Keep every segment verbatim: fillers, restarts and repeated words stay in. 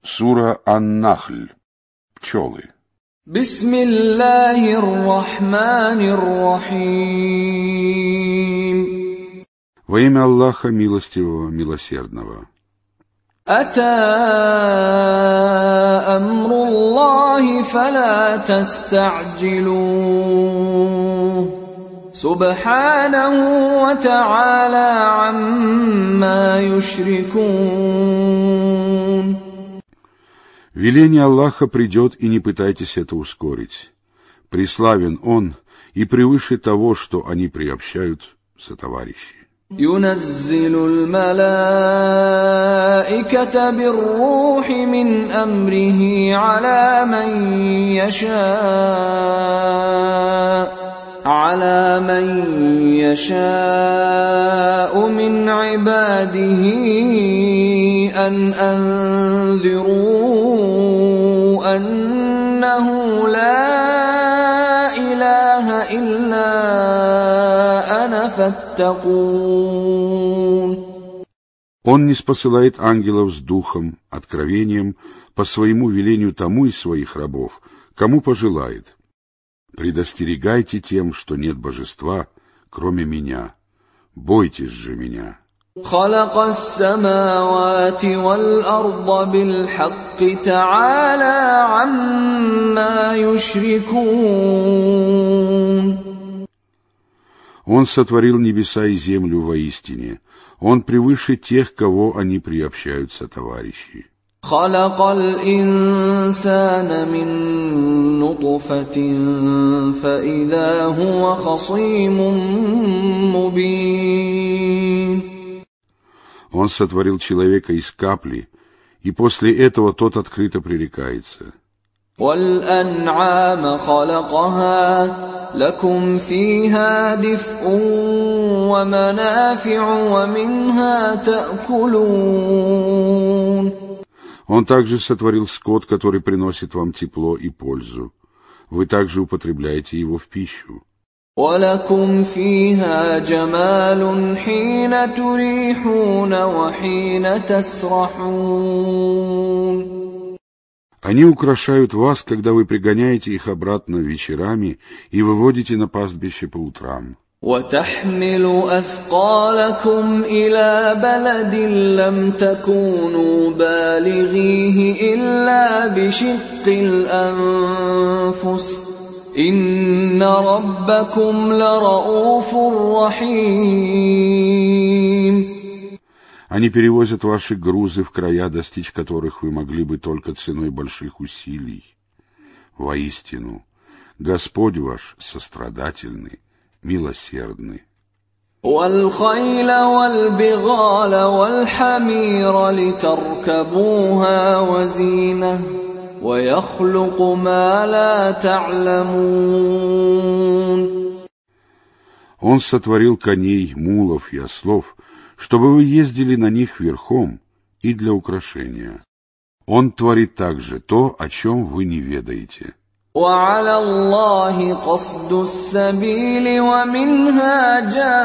Сура Ан-Нахль. Пчелы. Бисмиллахир-рахманир-рахим. Во имя Аллаха Милостивого, Милосердного. Ата амруллахи фала таста'джилух. Субханаху ва та'аля амма юшрикун. Веление Аллаха придет, и не пытайтесь это ускорить. Преславен Он и превыше того, что они приобщают сотоварищи. ينزل الملائكة بالروح من أمره على من يشاء على من يشاء من عباده أن أنذروا أنه لا إله إلا أنا فاتقون. Он ниспосылает ангелов с духом, откровением, по своему велению тому из своих рабов, кому пожелает. Предостерегайте тем, что нет божества, кроме меня. Бойтесь же меня. خلق السماوات والأرض بالحق تعالى عما يشركون. Он сотворил небеса и землю воистине. Он превыше тех, кого они приобщают сотоварищи. خلق الإنسان من نطفة فإذا هو خصيم مبين. Он сотворил человека из капли, и после этого тот открыто пререкается. وَالْأَنْعَامَ خَلَقَهَا لَكُمْ فِيهَا دِفْءٌ وَمَنَافِعُ وَمِنْهَا تَأْكُلُونَ. Он также сотворил скот, который приносит вам тепло и пользу. Вы также употребляете его в пищу. وَلَكُمْ فِيهَا جَمَالٌ حِينَ تُرِيحُونَ وَحِينَ تَسْرَحُونَ. Они украшают вас, когда вы пригоняете их обратно вечерами и выводите на пастбище по утрам. وَتَحْمِلُ أَثْقَالَكُمْ إِلَى بَلَدٍ لَّمْ تَكُونُوا بَالِغِيهِ إِلَّا بِشِقِّ الْأَنفُسِ إِنَّ رَبَّكُمْ لَرَءُوفٌ رَّحِيمٌ. Они перевозят ваши грузы в края, достичь которых вы могли бы только ценой больших усилий. Воистину, Господь ваш сострадательный, милосердный. وَالْخَيْلَ وَالْبِغَالَ وَالْحَمِيرَ لِتَرْكَبُوهَا وَزِينَةً وَيَخْلُقُ مَا لَا تَعْلَمُونَ. Он сотворил коней, мулов и ослов, чтобы вы ездили на них верхом и для украшения. Он творит также то, о чем вы не ведаете. وَعَلَى اللَّهِ قَصْدُ السَّبِيلِ وَمِنْهَا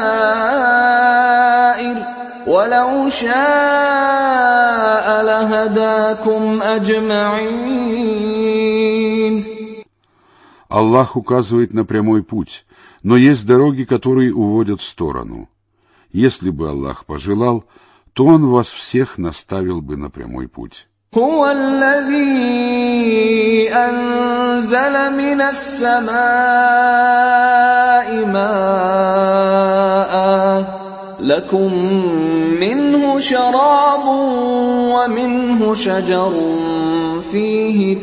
جَائِرٌ وَلَوْ شَاءَ لَهَدَاكُمْ أَجْمَعِينَ. Аллах указывает на прямой путь, но есть дороги, которые уводят в сторону. Если бы Аллах пожелал, то Он вас всех наставил бы на прямой путь. هو الذي أنزل من السماء ماء لكم منه شراب ومنه شجر فيه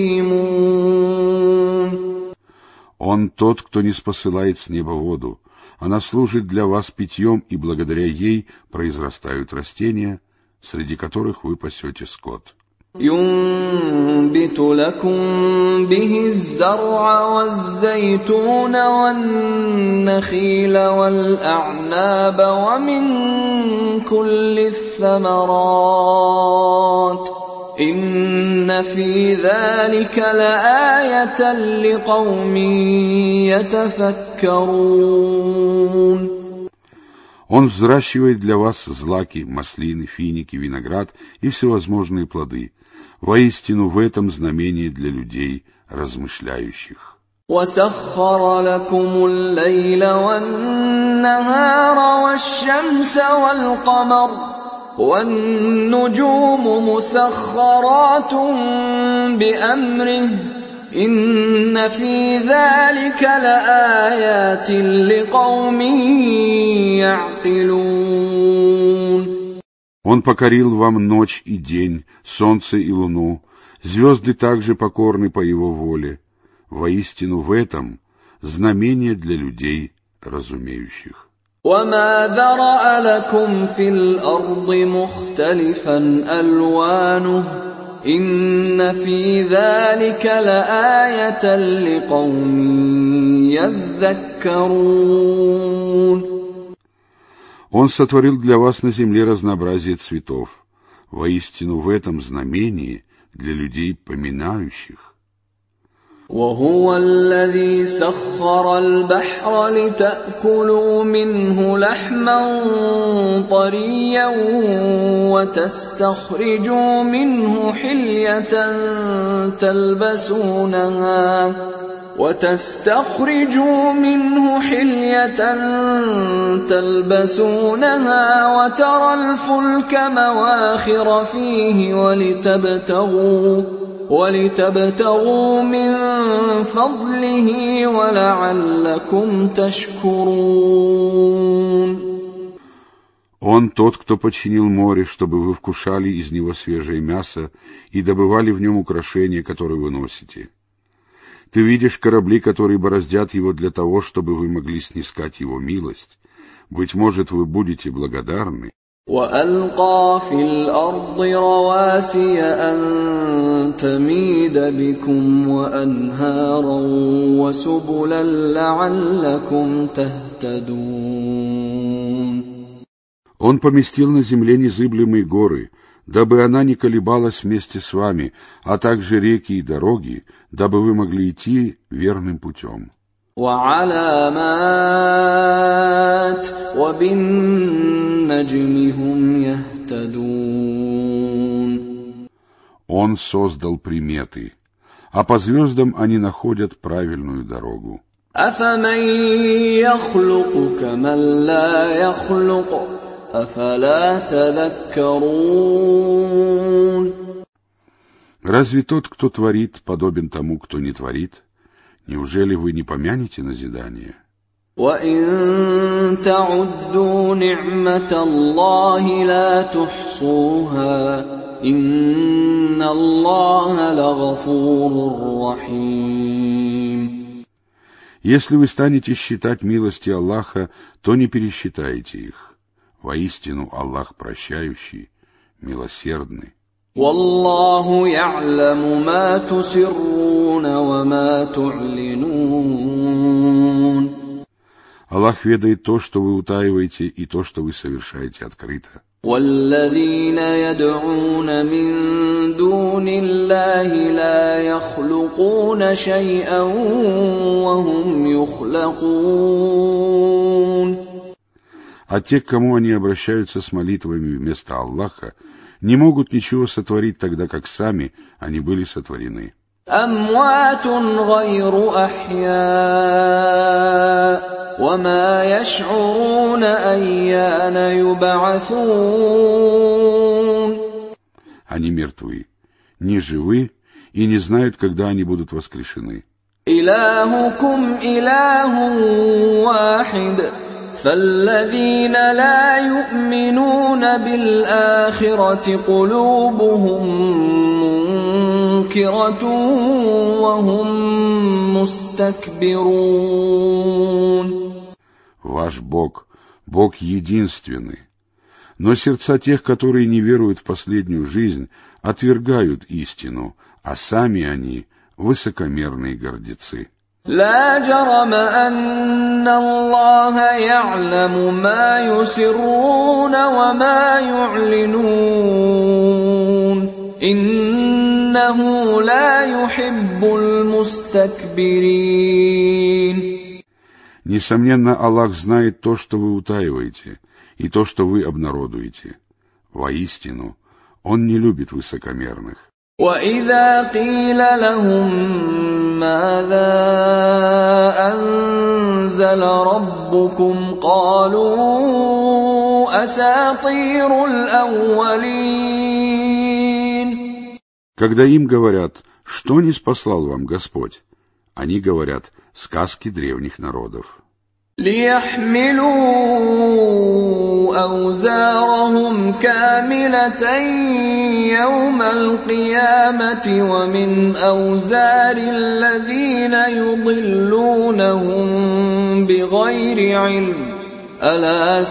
تسيمون. Он тот, кто ниспосылает с неба воду. Она служит для вас питьем, и благодаря ей произрастают растения, среди которых вы пасете скот. ينبت لكم به الزرع والزيتون والنخيل والأعناب ومن كل الثمرات إن في ذلك لآية لقوم يتفكرون. Он взращивает для вас злаки, маслины, финики, виноград и всевозможные плоды. Воистину в этом знамение для людей, размышляющих. وَسَخَّرَ لَكُمُ اللَّيْلَ وَالنَّهَارَ وَالشَّمْسَ وَالْقَمَرَ وَالنُّجُومُ مُسَخَّرَاتٌ بِأَمْرِهِ إِنَّ فِي ذَلِكَ لَآيَاتٍ لِقَوْمٍ يَعْقِلُونَ. Он покорил вам ночь и день, солнце и луну, звезды также покорны по его воле. Воистину в этом знамение для людей, разумеющих. وَمَا ذَرَأَ لَكُمْ فِي الْأَرْضِ مُخْتَلِفًا أَلْوَانُهُ إِنَّ فِي ذَلِكَ لَآيَةً لِقَوْمٍ يَذَّكَّرُونَ. Он сотворил для вас на земле разнообразие цветов. Воистину в этом знамении для людей, поминающих. وَهُوَ الَّذِي سَخَّرَ الْبَحْرَ لِتَأْكُلُوا مِنْهُ لَحْمًا طَرِيًّا وَتَسْتَخْرِجُوا مِنْهُ حِلْيَةً تَلْبَسُونَهَا وَتَسْتَخْرِجُوا مِنْهُ حِلْيَةً تَلْبَسُونَهَا وَتَرَى الْفُلْكَ مَوَاخِرَ فِيهِ وَلِتَبْتَغُوا وَلِتَبْتَغُوا مِنْ فَضْلِهِ وَلَعَلَّكُمْ تَشْكُرُونَ. Он тот, кто подчинил море, чтобы вы вкушали из него свежее мясо и добывали в нем украшения, которые вы носите. Ты видишь корабли, которые бороздят его для того, чтобы вы могли снискать его милость. Быть может, вы будете благодарны. وَأَلْقَى فِي الْأَرْضِ رَوَاسِيَ أَن تَمِيدَ بِكُمْ وَأَنْهَارًا وَسُبُلًا لَعَلَّكُمْ تَهْتَدُونَ. Он поместил на земле незыблемые горы, дабы она не колебалась вместе с вами, а также реки и дороги, дабы вы могли идти верным путем. وَعَلَامَاتٍ وَبِالنَّجْمِ هُمْ يَهْتَدُونَ. Он создал приметы, а по звездам они находят правильную дорогу. أَفَمَن يَخْلُقُ كَمَن لَّا يَخْلُقُ أَفَلَا تَذَكَّرُونَ. Разве тот, кто творит, подобен тому, кто не творит? Неужели вы не помянете назидание? وَإِن تَعُدُّوا نِعْمَةَ اللَّهِ لَا تُحْصُوهَا إِنَّ اللَّهَ لَغَفُورٌ رَّحِيمٌ. Если вы станете считать милости Аллаха, то не пересчитаете их. Воистину Аллах прощающий, милосердный. وَاللَّهُ يَعْلَمُ مَا تُسِرُّونَ وَمَا تُعْلِنُونَ. Аллах ведает то, что вы утаиваете, и то, что вы совершаете открыто. وَالَّذِينَ يَدْعُونَ مِن دُونِ اللَّهِ لَا يَخْلُقُونَ شَيْئًا وَهُمْ يُخْلَقُونَ. А те, к кому они обращаются с молитвами вместо Аллаха, не могут ничего сотворить тогда, как сами они были сотворены. أَمْوَاتٌ غَيْرُ أَحْيَاءٍ وَمَا يَشْعُرُونَ أَيَّانَ يُبْعَثُونَ. Они мертвы, не живы и не знают, когда они будут воскрешены. إِلَٰهُكُمْ إِلَٰهٌ وَاحِدٌ فَالَّذِينَ لَا يُؤْمِنُونَ بِالْآخِرَةِ قُلُوبُهُم مُّنكِرَةٌ وَهُم مُّسْتَكْبِرُونَ. Ваш Бог, Бог единственный. Но сердца тех, которые не веруют в последнюю жизнь, отвергают истину, а сами они высокомерные гордецы. لا جرم أن الله يعلم ما يسرون وما يعلنون إنه لا يحب المستكبرين. Несомненно, Аллах знает то, что вы утаиваете, и то, что вы обнародуете. Воистину, Он не любит высокомерных. وَإِذَا قِيلَ لَهُم مَّاذَا أَنزَلَ رَبُّكُمْ قَالُوا أَسَاطِيرُ الْأَوَّلِينَ. Когда им говорят, что ниспослал вам Господь, они говорят, сказки древних народов. لِيَحْمِلُوا أَوْزَارَهُمْ كَامِلَةً يَوْمَ الْقِيَامَةِ وَمِنْ أَوْزَارِ الَّذِينَ يُضِلُّونَهُم بِغَيْرِ عِلْمٍ أَلَا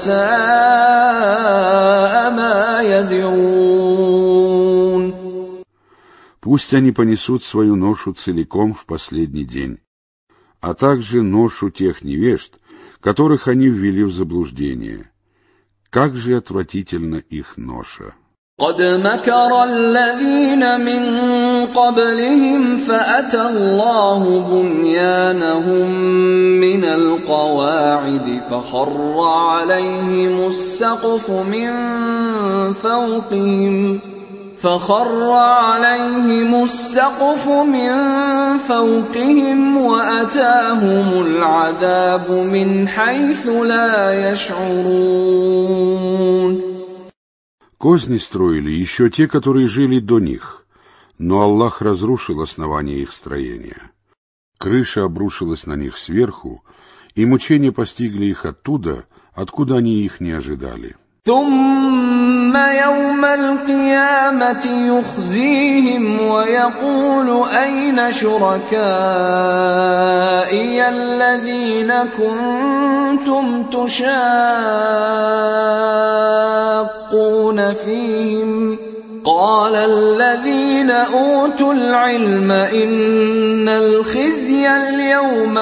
سَاءَ مَا يَزِرُونَ. Пусть они понесут свою ношу целиком в последний день, а также ношу тех невежд, которых они ввели в заблуждение. Как же отвратительна их ноша! قَدْ مَكَرَ الَّذِينَ مِن قَبْلِهِمْ فَأَتَى اللَّهُ بُنْيَانَهُم مِّنَ الْقَوَاعِدِ فَخَرَّ عَلَيْهِمُ السَّقْفُ مِن فَوْقِهِمْ فخر عليهم السقف من فوقهم وأتاهم العذاب من حيث لا يشعرون. Козни строили еще те, которые жили до них, но Аллах разрушил основание их строения. Крыша обрушилась на них сверху, и мучения постигли их оттуда, откуда они их не ожидали. ثم يوم القيامة يخزيهم ويقول أين شركائي الذين كنتم تشاقون فيهم قال الذين أوتوا العلم إن الخزي اليوم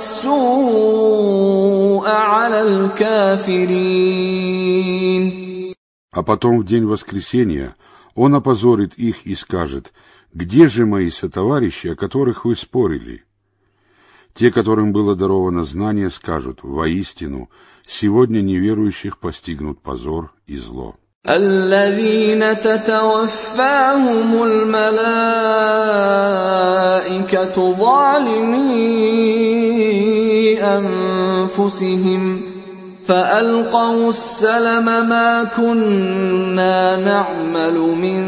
والسوء على الكافرين. А потом в день воскресения Он опозорит их и скажет: «Где же мои сотоварищи, о которых вы спорили?» Те, которым было даровано знание, скажут: «Воистину, сегодня неверующих постигнут позор и зло». الذين تتوفاهم الملائكة ظالمي أنفسهم فألقوا السلم ما كنا نعمل من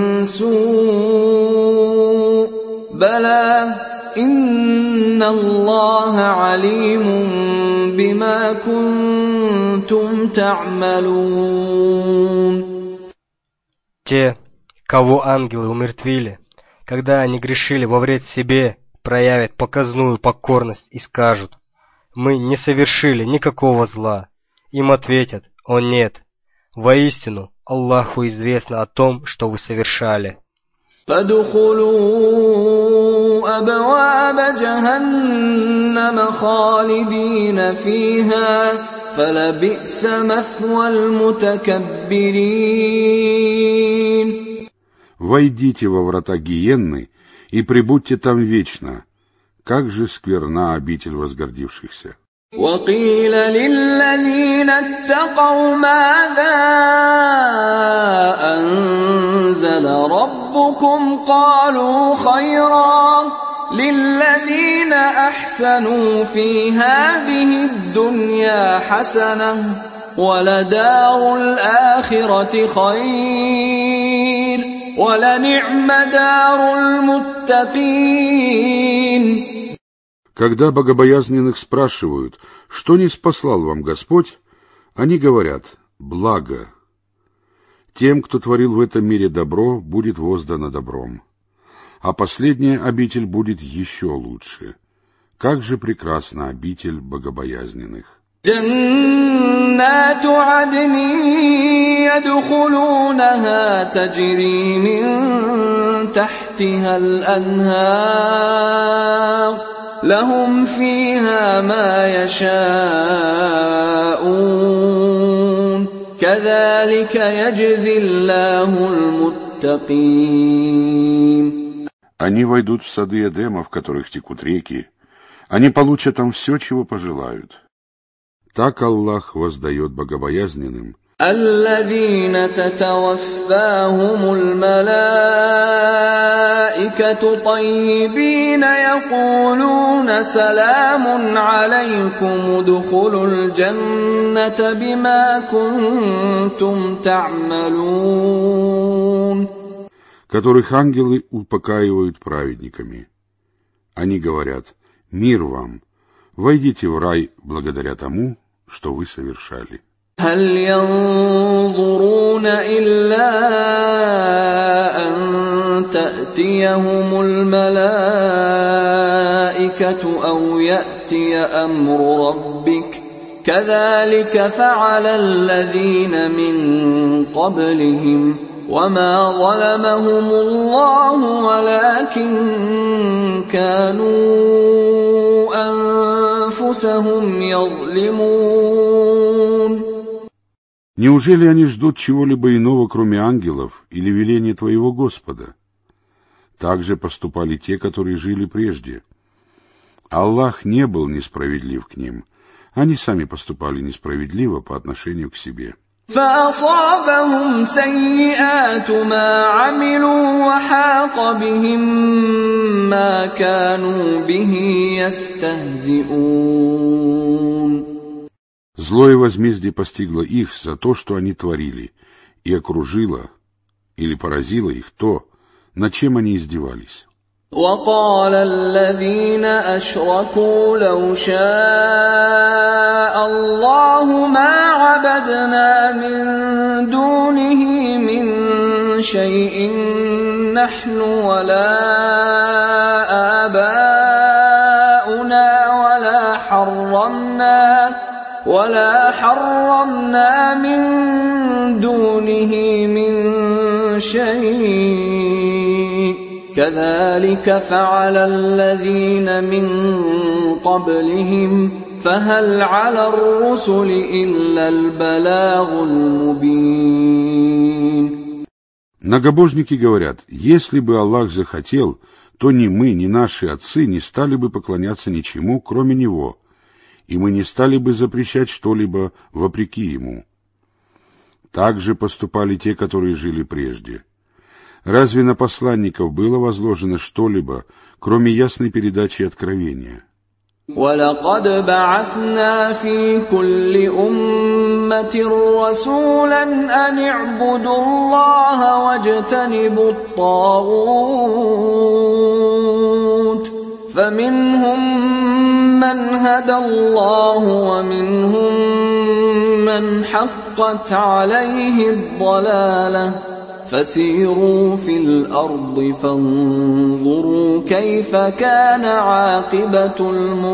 سوء بلى إن الله عليم بما كنتم تعملون. Те, кого ангелы умертвили, когда они грешили во вред себе, проявят показную покорность и скажут: «Мы не совершили никакого зла». Им ответят: «О нет, воистину Аллаху известно о том, что вы совершали». فادخلوا أبواب جهنم خالدين فيها فلبئس مثوى المتكبرين. Войдите во врата гиенны и пребудьте там вечно. Как же скверна обитель возгордившихся. وقيل للذين اتقوا ماذا أنزل ربكم قالوا خيرا للذين أحسنوا في هذه الدنيا حسنة ولدار الآخرة خير ولنعم دار المتقين. Когда богобоязненных спрашивают, что ниспослал вам Господь, они говорят: благо. Тем, кто творил в этом мире добро, будет воздано добром, а последняя обитель будет еще лучше. Как же прекрасна обитель богобоязненных! جنات عدن يدخلونها تجري من تحتها الأنهار لهم فيها ما يشاءون كذلك يجزي الله المتقين. Они войдут в сады Эдема, в которых текут реки. Они получат там все, чего пожелают. Так Аллах воздает богобоязненным. الذين تتوفاهم الملائكة طيبين يقولون سلام عليكم ادخلوا الجنة بما كنتم تعملون. Которых ангелы упокаивают праведниками. Они говорят: мир вам, войдите в рай благодаря тому, что вы совершали. هل ينظرون إلا أن تأتيهم الملائكة أو يأتي أمر ربك كذلك فعل الذين من قبلهم وما ظلمهم الله ولكن كانوا أنفسهم يظلمون. Неужели они ждут чего-либо иного, кроме ангелов, или веления твоего Господа? Так же поступали те, которые жили прежде. Аллах не был несправедлив к ним. Они сами поступали несправедливо по отношению к себе. فأصابهم سيئات ما عملوا وحاق بهم ما كانوا به يستهزئون. Злое возмездие постигло их за то, что они творили, и окружило или поразило их то, над чем они издевались. وقال الذين أشركوا لو شاء الله ما عبدنا من دونه من شيء نحن ولا آباؤنا ولا حرمنا ولا حرمنا من دونه من شيء كذلك فعل الذين من قبلهم فهل على الرسل إلا البلاغ المبين. Многобожники говорят: если бы Аллах захотел, то ни мы, ни наши отцы не стали бы поклоняться ничему, кроме Него, и мы не стали бы запрещать что-либо вопреки Ему. Так же поступали те, которые жили прежде. Разве на посланников было возложено что-либо, кроме ясной передачи откровения? وَلَقَدْ بَعَثْنَا فِي كُلِّ أُمَّةٍ رَّسُولًا أَنِ اعْبُدُوا اللَّهَ وَاجْتَنِبُوا الطَّاغُوتَ فَمِنْهُم مَّنْ هَدَى اللَّهُ وَمِنْهُم مَّنْ حَقَّتْ عَلَيْهِ الضَّلَالَةُ فسيروا في الأرض فانظروا كيف كان عاقبة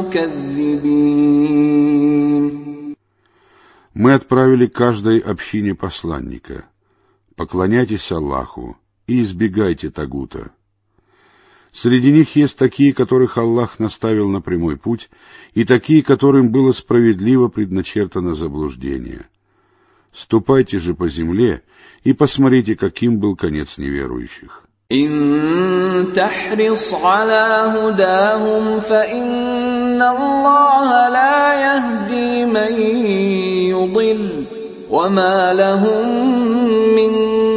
المكذبين. Мы отправили каждой общине посланника. Поклоняйтесь Аллаху и избегайте тагута. Среди них есть такие, которых Аллах наставил на прямой путь, и такие, которым было справедливо предначертано заблуждение. Ступайте же по земле и посмотрите, каким был конец неверующих. إن تحرص على هداهم فإن الله لا يهدي من يضل وما لهم من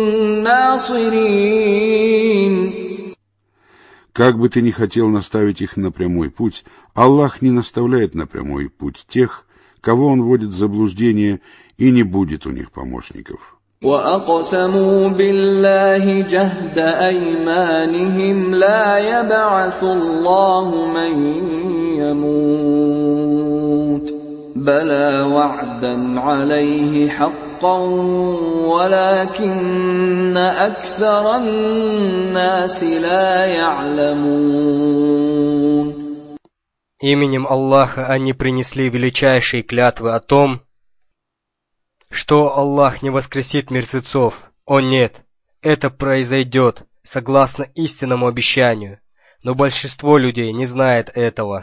ناصرين. Как бы ты ни хотел наставить их на прямой путь, Аллах не наставляет на прямой путь тех, кого Он вводит в заблуждение, и не будет у них помощников. وَأَقْسَمُوا بِاللَّهِ جَهْدَ أَيْمَانِهِمْ لَا يَبْعَثُ اللَّهُ مَن يَمُوتُ بَلَى وَعْدًا عَلَيْهِ حَقًّا وَلَكِنَّ أَكْثَرَ النَّاسِ لَا يَعْلَمُونَ. Именем Аллаха они принесли величайшие клятвы о том, что Аллах не воскресит мертвецов. О нет, это произойдет согласно истинному обещанию, но большинство людей не знает этого.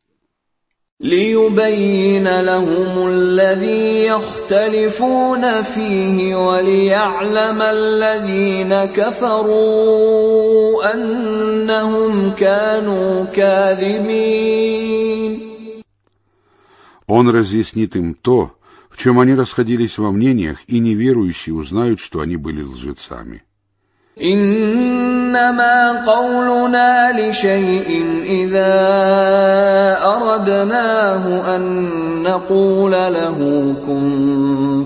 لِيُبَيِّنَ لَهُمُ الَّذِي يَخْتَلِفُونَ فِيهِ وَلِيَعْلَمَ الَّذِينَ كَفَرُوا أَنَّهُمْ كَانُوا كَاذِبِينَ. Он разъяснит им то, в чем они расходились во мнениях, и неверующие узнают, что они были лжецами. إنما قولنا لشيء إذا أردناه أن نقول له كن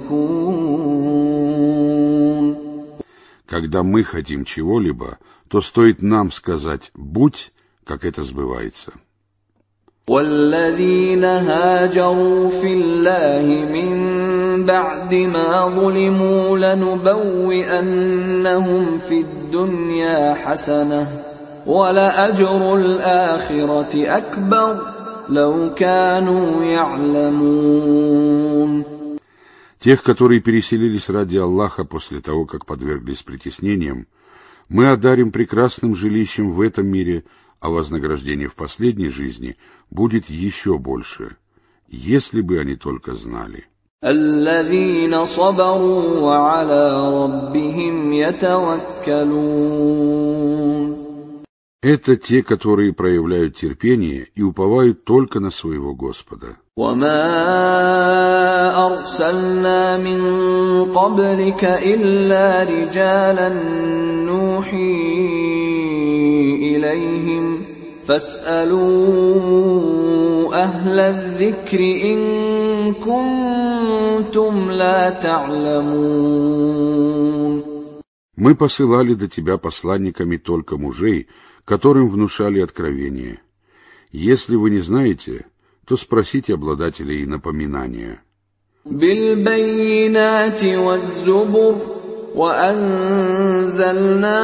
فيكون. Когда мы хотим чего-либо, то стоит нам сказать «будь», как это сбывается. والذين هاجروا في الله من بعد ما ظلموا لنبوئنهم في الدنيا حسنة ولأجر الآخرة أكبر لو كانوا يعلمون. Тех, которые переселились ради Аллаха после того, как подверглись притеснениям, мы одарим прекрасным жилищем в этом мире, а вознаграждение в последней жизни будет еще больше, если бы они только знали. الذين صبروا وعلى ربهم يتوكلون. Это те, которые проявляют терпение и уповают только на своего Господа. وما أرسلنا من قبلك إلا رجالا نوحي إليهم فاسألوا أهل الذكر إن كنتم لا تعلمون. Мы посылали до тебя посланниками только мужей, которым внушали откровение. Если вы не знаете, то спросите обладателей напоминания. بالبينات والزبر وأنزلنا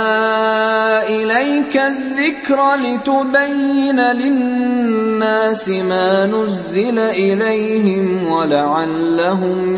إليك الذكر لتبين للناس ما نزل إليهم ولعلهم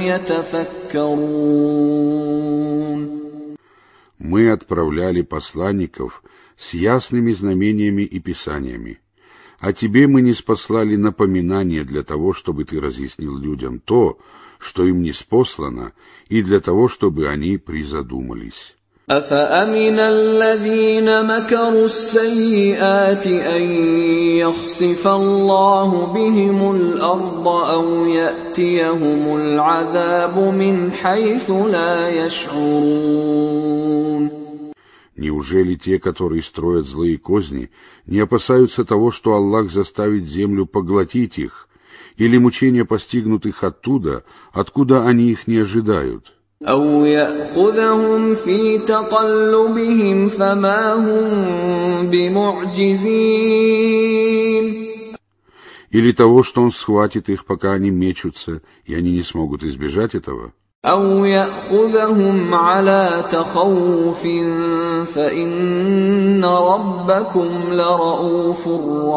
يتفكرون. Мы отправляли посланников с ясными знамениями и писаниями, а тебе мы ниспослали напоминание для того, чтобы ты разъяснил людям то, что им ниспослано, и для того, чтобы они призадумались. أفأمن الذين مكروا السيئات أن يخسف الله بهم الأرض أو يأتيهم العذاب من حيث لا يشعرون. Неужели те, которые строят злые козни, не опасаются того, что Аллах заставит землю поглотить их, или мучения постигнут их оттуда, откуда они их не ожидают? أو يأخذهم في تقلبهم فما هم بمعجزين. Или того, что Он схватит их, пока они мечутся, и они не смогут избежать этого? أو يأخذهم على تخوف فإن ربكم لرؤوف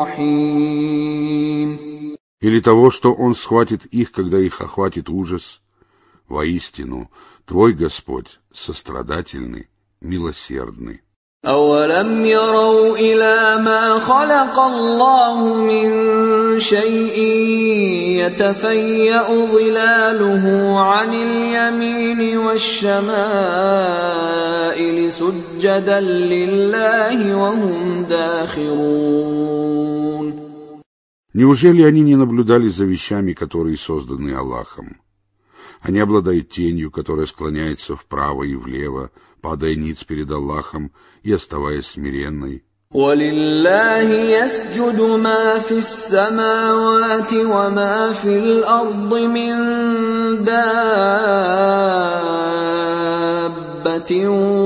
رحيم. Или того, что Он схватит их, когда их охватит ужас? Воистину, твой Господь сострадательный, милосердный. أولم يروا إلى ما خلق الله من شيء يتفيأ ظلاله عن اليمين والشمائل سجدا لله وهم داخرون. Неужели они не наблюдали за вещами, которые созданы Аллахом? Они обладают тенью, которая склоняется вправо и влево, падая ниц перед Аллахом и оставаясь смиренной. وَلِلَّهِ يَسْجُدُ مَا فِي السَّمَاوَاتِ وَمَا فِي الْأَرْضِ مِن دَابَّةٍ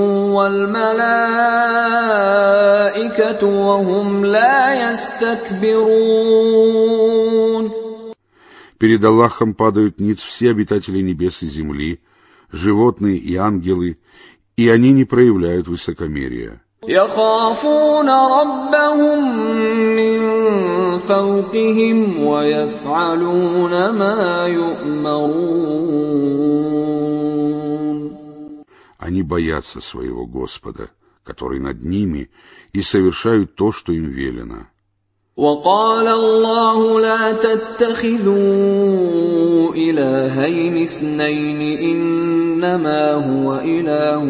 وَالْمَلَائِكَةُ وَهُمْ لَا يَسْتَكْبِرُونَ. Перед Аллахом падают ниц все обитатели небес и земли, животные и ангелы, и они не проявляют высокомерия. يَخَافُونَ رَبَّهُم مِّن فَوْقِهِمْ وَيَفْعَلُونَ مَا يُؤْمَرُونَ. Они боятся своего Господа, который над ними, и совершают то, что им велено. وقال الله لا تتخذوا إلهين اثنين إنما هو إله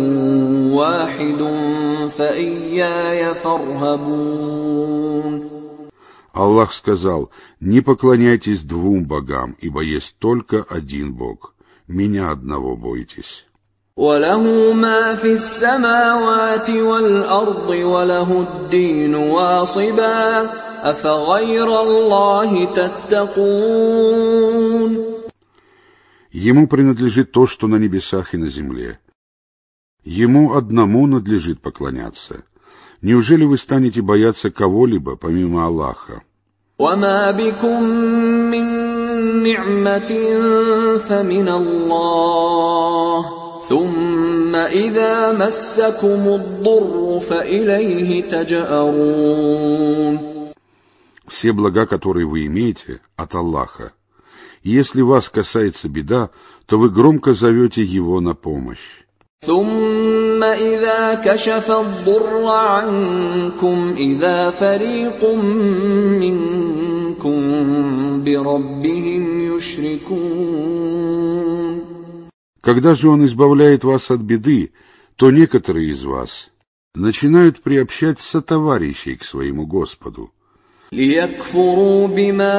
واحد فإياي فارهبون. Аллах сказал: «Не поклоняйтесь двум богам, ибо есть только один Бог. Меня одного бойтесь». وَلَهُ مَا فِي السَّمَاوَاتِ وَالْأَرْضِ وَلَهُ الدِّينُ وَاصِبًا أَفَغَيْرَ اللَّهِ تَتَّقُونَ. Ему принадлежит то, что на небесах и на земле. Ему одному надлежит поклоняться. Неужели вы станете бояться кого-либо, помимо Аллаха? وَمَا بِكُم مِّن نِّعْمَةٍ فَمِنَ اللَّهِ ثُمَّ إِذَا مَسَّكُمُ الضُّرُّ فَإِلَيْهِ تَجْأَرُونَ. Все блага, которые вы имеете, от Аллаха. И если вас касается беда, то вы громко зовете Его на помощь. ثُمَّ إِذَا كَشَفَ الضُّرَّ عَنكُمْ إِذَا فَرِيقٌ مِّنكُم بِرَبِّهِمْ يُشْرِكُونَ. Когда же Он избавляет вас от беды, то некоторые из вас начинают приобщать сотоварищей к своему Господу. لِيَكْفُرُوا بِمَا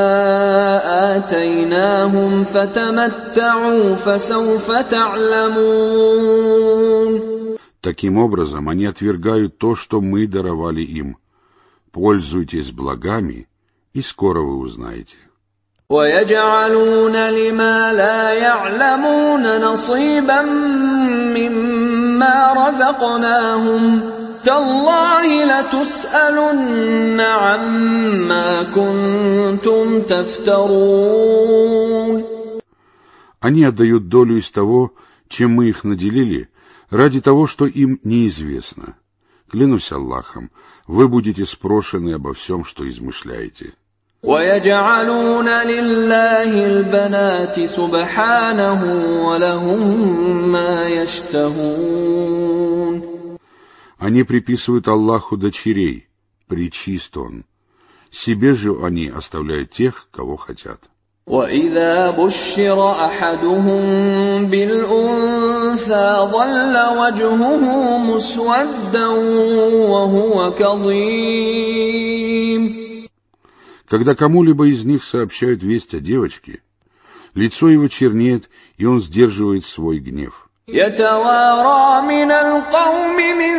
آتَيْنَاهُمْ فَتَمَتَّعُوا فَسَوْفَ تَعْلَمُونَ. Таким образом, они отвергают то, что мы даровали им. Пользуйтесь благами, и скоро вы узнаете. وَيَجْعَلُونَ لِمَا لَا يَعْلَمُونَ نَصِيبًا مِّمَّا رَزَقْنَاهُمْ تَاللَّهِ لَتُسْأَلُنَّ عَمَّا كُنتُمْ تَفْتَرُونَ. Они отдают долю из того, чем мы их наделили, ради того, что им неизвестно. Клянусь Аллахом, вы будете спрошены обо всем, что измышляете. وَيَجْعَلُونَ لِلَّهِ الْبَنَاتِ سُبْحَانَهُ وَلَهُم مَّا يَشْتَهُونَ. Они приписывают Аллаху дочерей, пречист Он. Себе же они оставляют тех, кого хотят. وَإِذَا بُشِّرَ أَحَدُهُم بِالْأُنثَىٰ ظَلَّ وَجْهُهُ مُسْوَدًّا وَهُوَ كَظِيمٌ. Когда кому-либо из них сообщают весть о девочке, лицо его чернеет, и он сдерживает свой гнев. يَتَوَارَىٰ مِنَ الْقَوْمِ مِن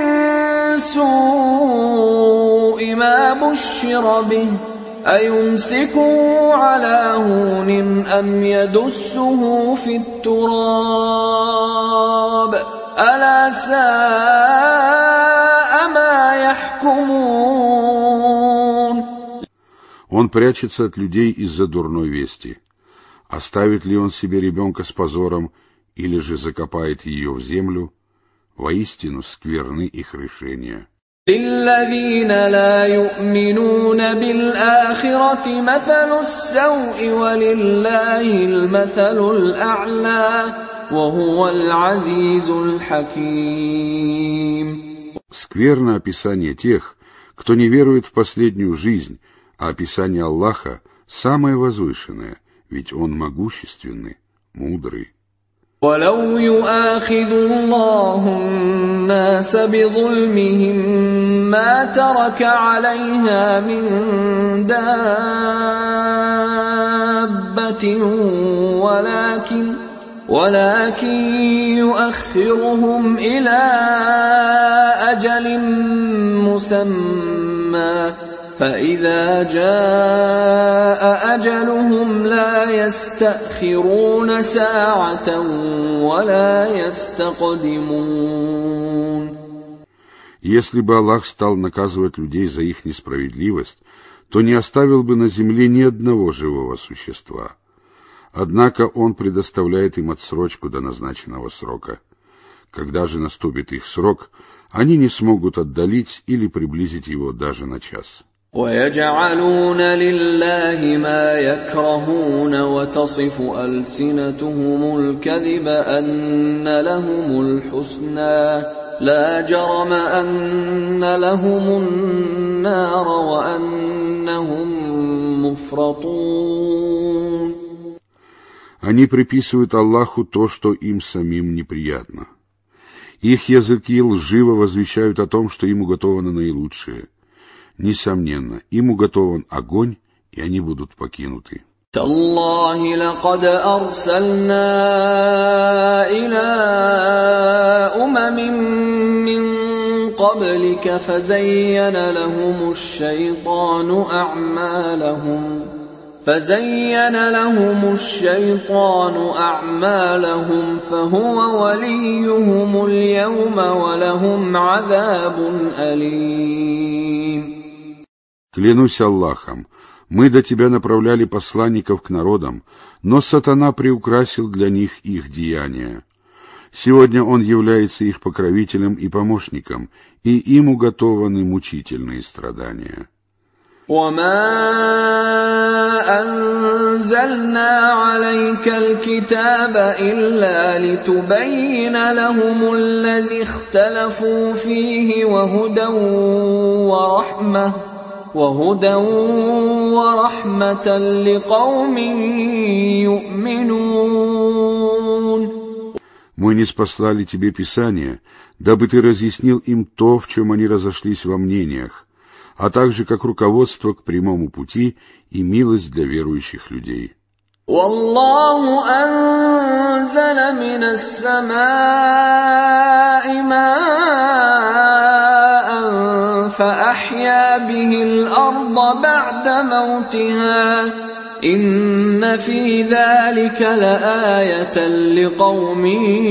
سُوءِ مَا بُشِّرَ بِهِ أَيُمْسِكُهُ عَلَىٰ هُونٍ أَمْ يَدُسُّهُ فِي التُّرَابِ أَلَا سَاءَ مَا يَحْكُمُونَ. Он прячется от людей из-за дурной вести. Оставит ли он себе ребенка с позором, или же закопает ее в землю? Воистину скверны их решения. لِلَّذِينَ لَا يُؤْمِنُونَ بِالْآخِرَةِ مَثَلُ السَّوْءِ وَلِلَّهِ الْمَثَلُ الْأَعْلَى وَهُوَ الْعَزِيزُ الْحَكِيمُ. Скверно описание тех, кто не верует в последнюю жизнь, а описание Аллаха самое возвышенное, ведь Он могущественный, мудрый. وَلَوْ يُؤَاخِذُ اللَّهُ النَّاسَ بِظُلْمِهِم مَّا تَرَكَ عَلَيْهَا مِن دَابَّةٍ وَلَٰكِن وَلَٰكِن يُؤَخِّرُهُمْ إِلَىٰ أَجَلٍ مُّسَمًّى فَإِذَا جَاءَ أَجَلُهُمْ لَا يَسْتَأْخِرُونَ سَاعَةً وَلَا يَسْتَقْدِمُونَ. Если бы Аллах стал наказывать людей за их несправедливость, то не оставил бы на земле ни одного живого существа. Однако Он предоставляет им отсрочку до назначенного срока. Когда же наступит их срок, они не смогут отдалить или приблизить его даже на час. وَيَجْعَلُونَ لِلَّهِ مَا يَكْرَهُونَ وَتَصِفُ أَلْسِنَتُهُمُ الْكَذِبَ أَنَّ لَهُمُ الْحُسْنَىٰ لَا جَرَمَ أَنَّ لَهُمُ النَّارَ وَأَنَّهُم مُّفْرَطُونَ. Они приписывают Аллаху то, что им самим неприятно. Их языки лживо возвещают о том, что им уготовано наилучшее. Несомненно, им уготован огонь, и они будут покинуты. تالله لقد أرسلنا إلى أمم من قبلك فزين لهم الشيطان أعمالهم فزين لهم الشيطان أعمالهم فهو وليهم اليوم ولهم عذاب أليم. Клянусь Аллахом, мы до тебя направляли посланников к народам, но сатана приукрасил для них их деяния. Сегодня он является их покровителем и помощником, и им уготованы мучительные страдания. وما أنزلنا عليك الكتاب إلا لتبين لهم الذي اختلفوا فيه وهدى ورحمة وهدى ورحمة لقوم يؤمنون. Мы ниспослали тебе Писание, дабы ты разъяснил им то, в чем они разошлись во мнениях, а также как руководство к прямому пути и милость для верующих людей. والله أنزل من السماء ماء فأحيا به الأرض بعد موتها إن في ذلك لآية لقوم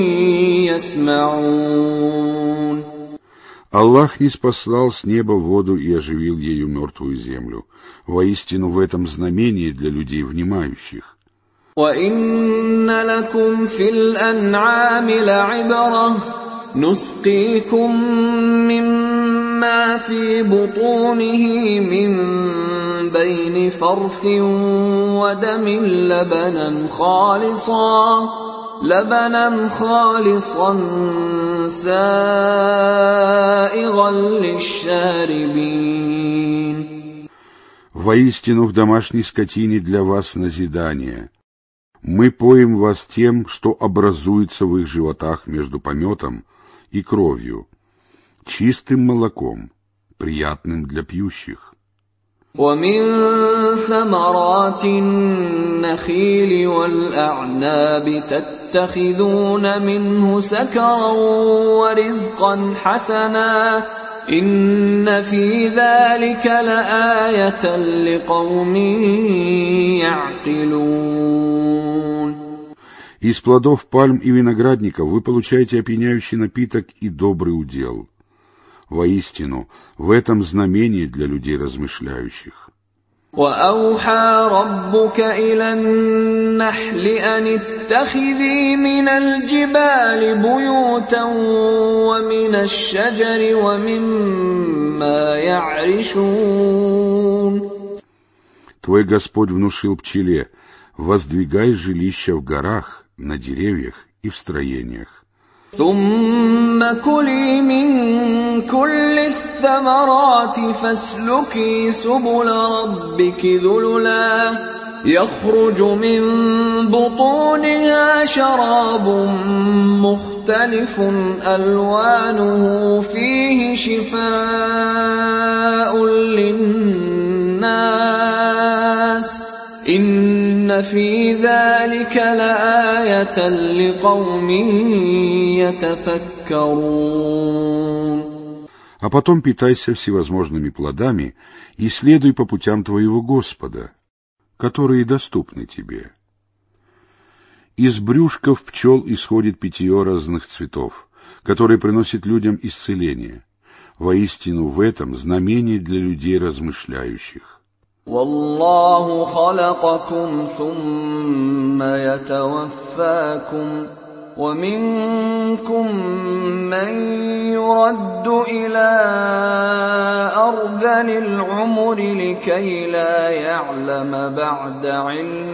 يسمعون. Аллах ниспослал с неба воду и оживил ею мертвую землю. Воистину в этом знамение для людей внимающих. وَإِنَّ لَكُمْ فِي الْأَنْعَامِ لَعِبْرَةً نُسْقِيكُم مِّمَّا فِي بُطُونِهِ مِن بَيْنِ فَرْثٍ وَدَمٍ لَّبَنًا خَالِصًا لبنا خالصا سائغا للشاربين. Воистину в домашней скотине для вас назидание. Мы поим вас тем, что образуется в их животах между пометом и кровью, чистым молоком, приятным для пьющих. ومن ثمرات النخيل والأعناب تتخذون منه سكرا ورزقا حسنا إن في ذلك لآية لقوم يعقلون. Из плодов пальм и виноградников вы получаете опьяняющий напиток и добрый удел. Воистину, в этом знамение для людей размышляющих. وَأَوْحَى رَبُّكَ إِلَى النَّحْلِ أَنِ اتَّخِذِي مِنَ الْجِبَالِ بُيُوتًا وَمِنَ الشَّجَرِ وَمِمَّا يَعْرِشُونَ. Твой Господь внушил пчеле: воздвигай жилища в горах, на деревьях и в строениях. ثم كلي من كل الثمرات فاسلكي سبل ربك ذللا يخرج من بطونها شراب مختلف ألوانه فيه شفاء للناس إن في ذلك لآية لقوم يتفكرون. А потом питайся всевозможными плодами и следуй по путям твоего Господа, которые доступны тебе. Из брюшков пчел исходит питье разных цветов, которые приносят людям исцеление. Воистину в этом знамение для людей размышляющих. والله خلقكم ثم يتوفاكم ومنكم من يرد إلى أرذل العمر لكي لا يعلم بعد علم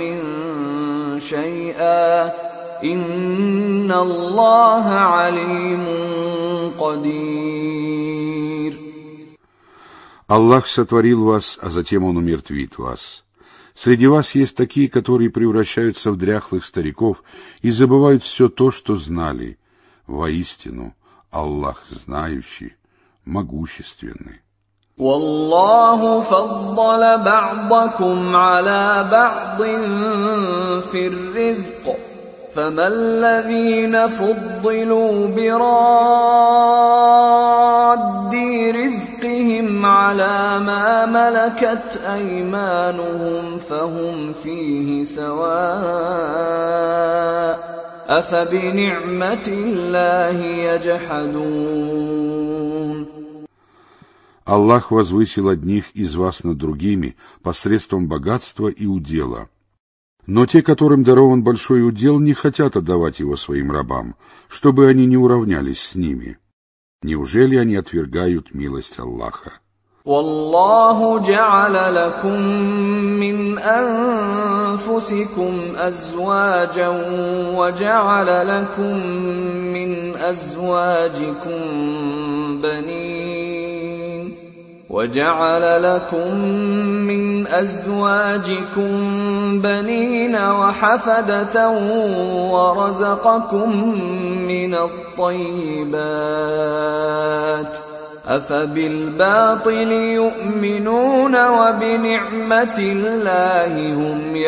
شيئا إن الله عليم قدير. Аллах сотворил вас, а затем Он умертвит вас. Среди вас есть такие, которые превращаются в дряхлых стариков и забывают все то, что знали. Воистину, Аллах знающий, могущественный. والله فضل بعضكم على بعض في الرزق فما الذين فضلوا براد رزقهم على ما ملكت أيمانهم فهم فيه سواء أفبنعمة الله يجحدون. Аллах возвысил одних из вас над другими посредством богатства и удела. Но те, которым дарован большой удел, не хотят отдавать его своим рабам, чтобы они не уравнялись с ними. Неужели они отвергают милость Аллаха? والله جعل لكم من أنفسكم أزواجا وجعل لكم من أزواجكم بنين وجعل لكم من أزواجكم بنين وحفدة ورزقكم من الطيبات أفبالباطل يؤمنون وبنعمة الله هم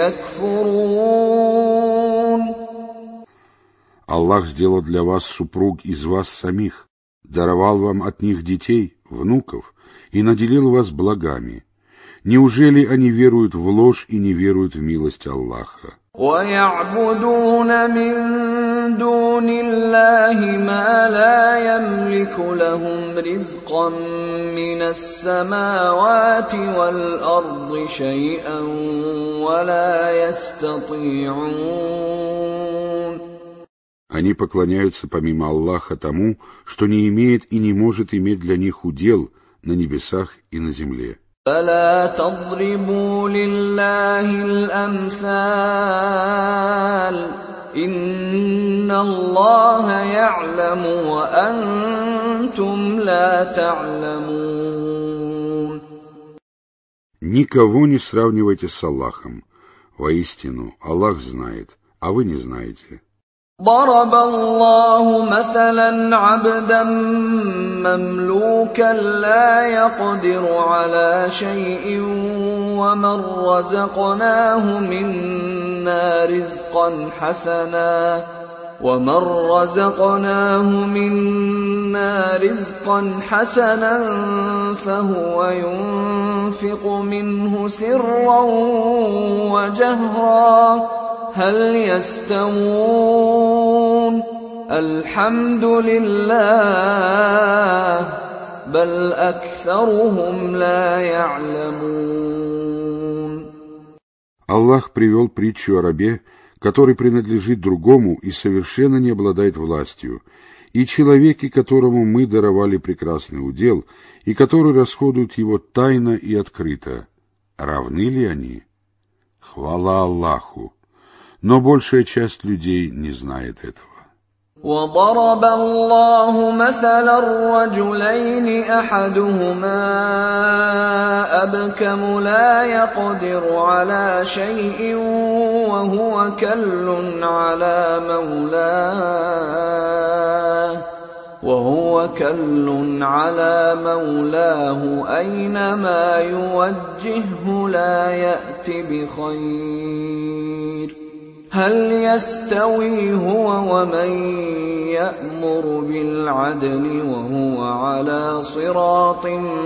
يكفرون. Аллах сделал для вас супруг из вас самих, даровал вам от них детей, внуков, и наделил вас благами. Неужели они веруют в ложь и не веруют в милость Аллаха? وَيَعْبُدُونَ مِن دُونِ اللَّهِ مَا لَا يَمْلِكُ لَهُمْ رِزْقًا مِّنَ السَّمَاوَاتِ وَالْأَرْضِ شَيْئًا وَلَا يَسْتَطِيعُونَ. Они поклоняются помимо Аллаха тому, что не имеет и не может иметь для них удел на небесах и на земле. فلا تضربوا لله الأمثال إن الله يعلم وأنتم لا تعلمون. Никого не сравнивайте с Аллахом. Воистину, Аллах знает, а вы не знаете. ضرب الله مثلا عبدا مملوكا لا يقدر على شيء ومن رزقناه منا رزقا حسنا ومن رزقناه منا رزقا حسنا فهو ينفق منه سرا وجهرا هل يستوون الحمد لله بل أكثرهم لا يعلمون. Аллах привел притчу о рабе, который принадлежит другому и совершенно не обладает властью, и человеке, которому мы даровали прекрасный удел, и который расходует его тайно и открыто. Равны ли они? Хвала Аллаху! Но большая часть людей не знает этого. وضرب الله مثلا الرجلين أحدهما أبكم لا يقدر على شيء وهو كل على مولاه وهو كل على مولاه أينما يوجهه لا يأت بخير هل يستوي هو ومن يأمر بالعدل وهو على صراط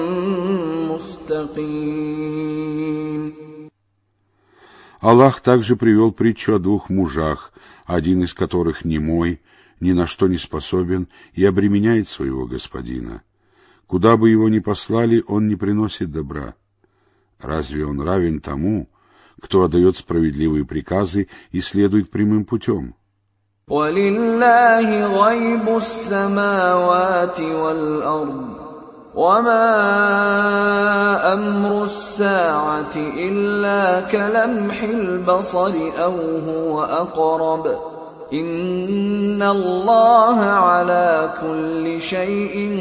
مستقيم. Аллах также привел притчу о двух мужах, один из которых немой, ни на что не способен и обременяет своего господина. Куда бы его ни послали, он не приносит добра. Разве он равен тому, кто отдает справедливые приказы и следует прямым путем? وَلِلَّهِ غَيْبُ السَّمَاوَاتِ وَالْأَرْضِ وَمَا أَمْرُ السَّاعَةِ إِلَّا كَلَمْحِ الْبَصَرِ أَوْ هُوَ أَقْرَبُ إِنَّ اللَّهَ عَلَى كُلِّ شَيْءٍ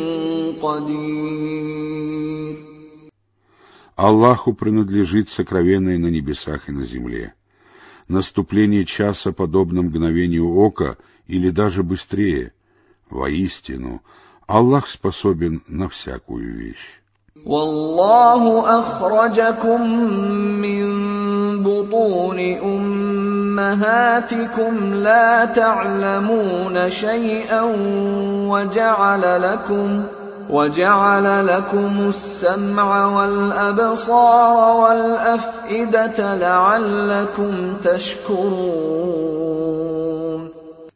قَدِيرٌ. Аллаху принадлежит сокровенное на небесах и на земле. Наступление часа подобно мгновению ока или даже быстрее. Воистину, Аллах способен на всякую вещь. والله أخرجكم من بطون أمهاتكم لا تعلمون شيئا وجعل لكم وجعل لكم السمع والأبصار والأفئدة لعلكم تشكرون.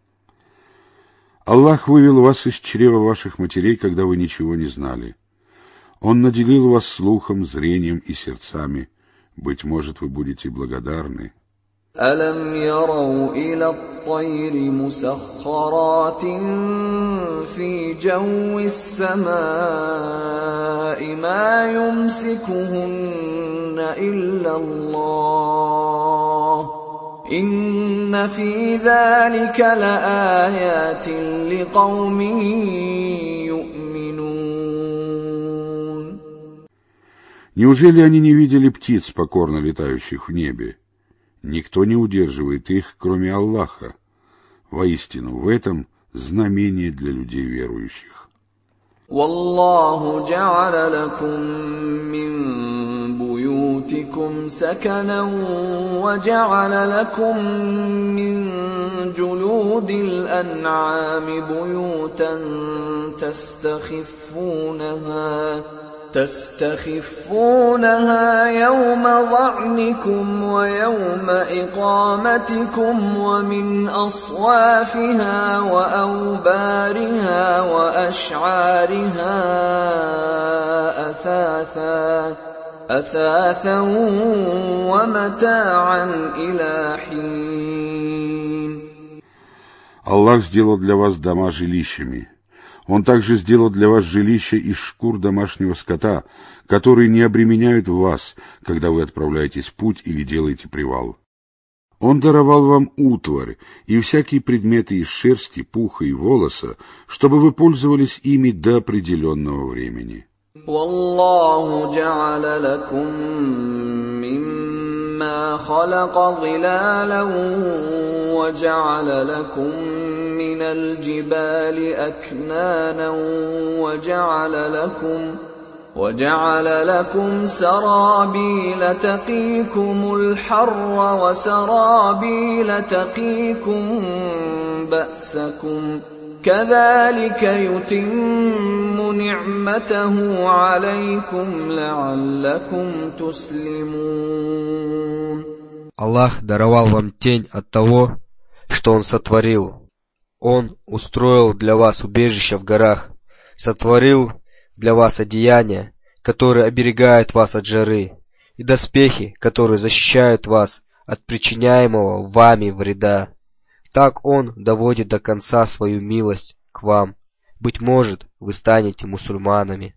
Аллах вывел вас из чрева ваших матерей, когда вы ничего не знали. Он наделил вас слухом, зрением и сердцами. Быть может, вы будете благодарны. أَلَمْ يَرَوْا إِلَى الطَّيْرِ مُسَخَّرَاتٍ فِي جَوِّ السَّمَاءِ مَا يُمْسِكُهُنَّ إِلَّا اللَّهُ إِنَّ فِي ذَلِكَ لَآيَاتٍ لِقَوْمٍ يُؤْمِنُونَ. Неужели они не видели птиц, покорно летающих в небе? Никто не удерживает их, кроме Аллаха. Воистину, в этом знамение для людей верующих. والله جعل لكم من بيوتكم سكنا وجعل لكم من جلود الأنعام بيوتا تستخفونها تستخفونها يوم ظعنكم ويوم إقامتكم ومن أصوافها وأوبارها وأشعارها أثاثا أثاثا ومتاعا إلى حين. Аллах сделал для вас дома жилищами. Он также сделал для вас жилища из шкур домашнего скота, которые не обременяют вас, когда вы отправляетесь в путь или делаете привал. Он даровал вам утварь и всякие предметы из шерсти, пуха и волоса, чтобы вы пользовались ими до определенного времени. والله جعل لكم مما خلق ظلالا وجعل لكم من الجبال أكنانا وجعل لكم وجعل لكم سرابيل تقيكم الحر وسرابيل تقيكم بأسكم كذلك يتم نعمته عليكم لعلكم تسلمون. Аллах даровал вам тень от того, что Он сотворил. Он устроил для вас убежище в горах, сотворил для вас одеяния, которые оберегают вас от жары, и доспехи, которые защищают вас от причиняемого вами вреда. Так Он доводит до конца свою милость к вам. Быть может, вы станете мусульманами.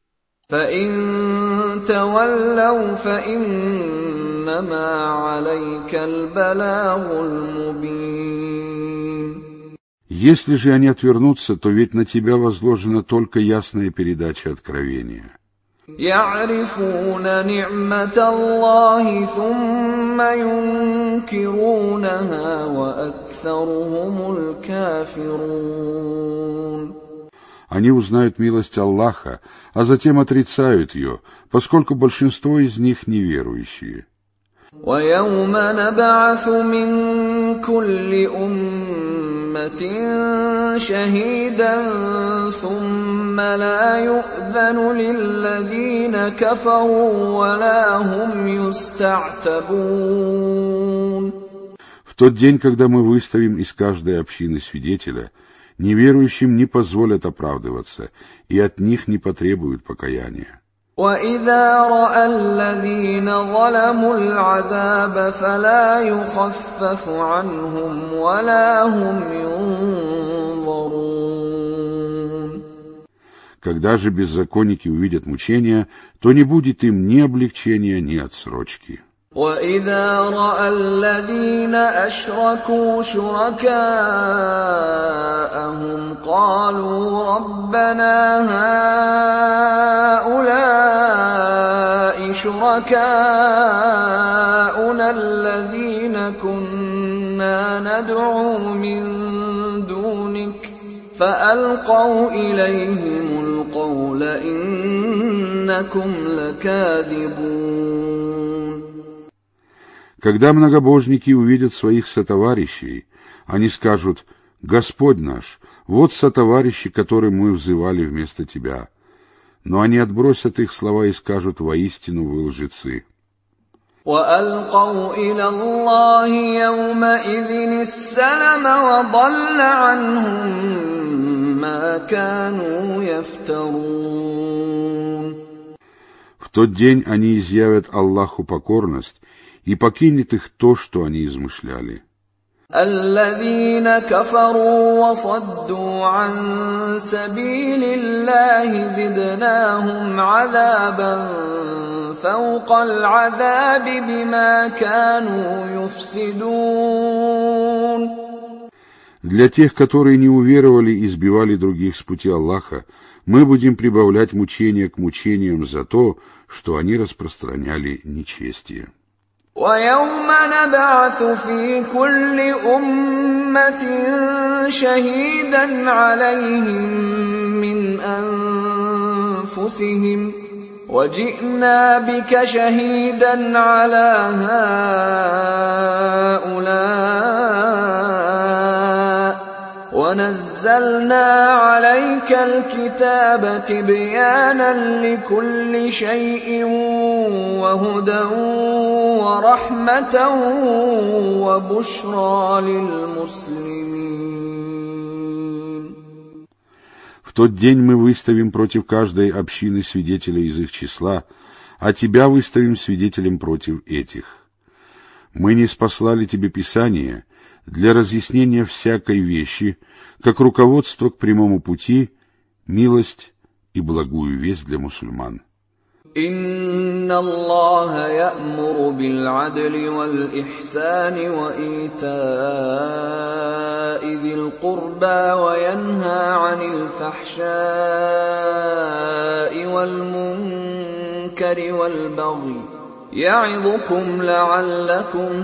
فَإِن تَوَلَّوْا فَإِنَّمَا عَلَيْكَ الْبَلَاغُ الْمُبِينُ. Если же они отвернутся, то ведь на тебя возложена только ясная передача откровения. يَعْرِفُونَ نِعْمَةَ اللَّهِ ثُمَّ يُنكِرُونَهَا وَأَكْثَرُهُمُ الْكَافِرُونَ. Они узнают милость Аллаха, а затем отрицают ее, поскольку большинство из них неверующие. وَيَوْمَ نَبْعَثُ مِنْ كُلِّ أُمَّةٍ شَهِيدًا ثُمَّ لَا يُؤْذَنُ لِلَّذِينَ كَفَرُوا وَلَا هُمْ يُسْتَعْتَبُونَ. В тот день, когда мы выставим из каждой общины свидетеля, неверующим не позволят оправдываться, и от них не потребуют покаяния. وَإِذَا رَأَى الَّذِينَ ظَلَمُوا الْعَذَابَ فَلَا يُخَفَّفُ عَنْهُمْ وَلَا هُمْ يُنظَرُونَ. Когда же беззаконники увидят мучения, то не будет им ни облегчения, ни отсрочки. وَإِذَا رَأَى الَّذِينَ أَشْرَكُوا شُرَكَاءَهُمْ قَالُوا رَبَّنَا هَؤُلَاءِ شُرَكَاؤُنَا الَّذِينَ كُنَّا نَدْعُو مِن دُونِكَ فَأَلْقَوْا إِلَيْهِمُ الْقَوْلَ إِنَّكُمْ إنكم لكاذبون. Когда многобожники увидят своих сотоварищей, они скажут: «Господь наш, вот сотоварищи, которым мы взывали вместо Тебя». Но они отбросят их слова и скажут: «Воистину вы лжецы». وَأَلْقَوْا إِلَى اللَّهِ يَوْمَئِذٍ السَّلَمَ وَضَلَّ عَنْهُم مَّا كَانُوا يَفْتَرُونَ. В тот день они изъявят Аллаху покорность, и покинет их то, что они измышляли. الذين كفروا وصدوا عن سبيل الله زدناهم عذابا فوق العذاب بما كانوا يفسدون. Для тех, которые не уверовали и сбивали других с пути Аллаха, мы будем прибавлять мучения к мучениям за то, что они распространяли нечестие. وَيَوْمَ نَبْعَثُ فِي كُلِّ أُمَّةٍ شَهِيدًا عَلَيْهِمْ مِنْ أَنفُسِهِمْ وَجِئْنَا بِكَ شَهِيدًا عَلَى هَؤُلَاءِ وَنَزَّلْنَا عَلَيْكَ الْكِتَابَ تِبْيَانًا لِكُلِّ شَيْءٍ وَهُدًى وَرَحْمَةً وَبُشْرَى لِلْمُسْلِمِينَ. В тот день мы выставим против каждой общины свидетеля из их числа, а тебя выставим свидетелем против этих. Мы ниспослали тебе Писание для разъяснения всякой вещи, как руководство к прямому пути, милость и благую весть для мусульман. إِنَّ اللَّهَ يَأْمُرُ بِالْعَدْلِ وَالْإِحْسَانِ وَإِيتَاءِ ذِي الْقُرْبَى وَيَنْهَى عَنِ الْفَحْشَاءِ وَالْمُنكَرِ وَالْبَغْيِ يَعِظُكُمْ لَعَلَّكُمْ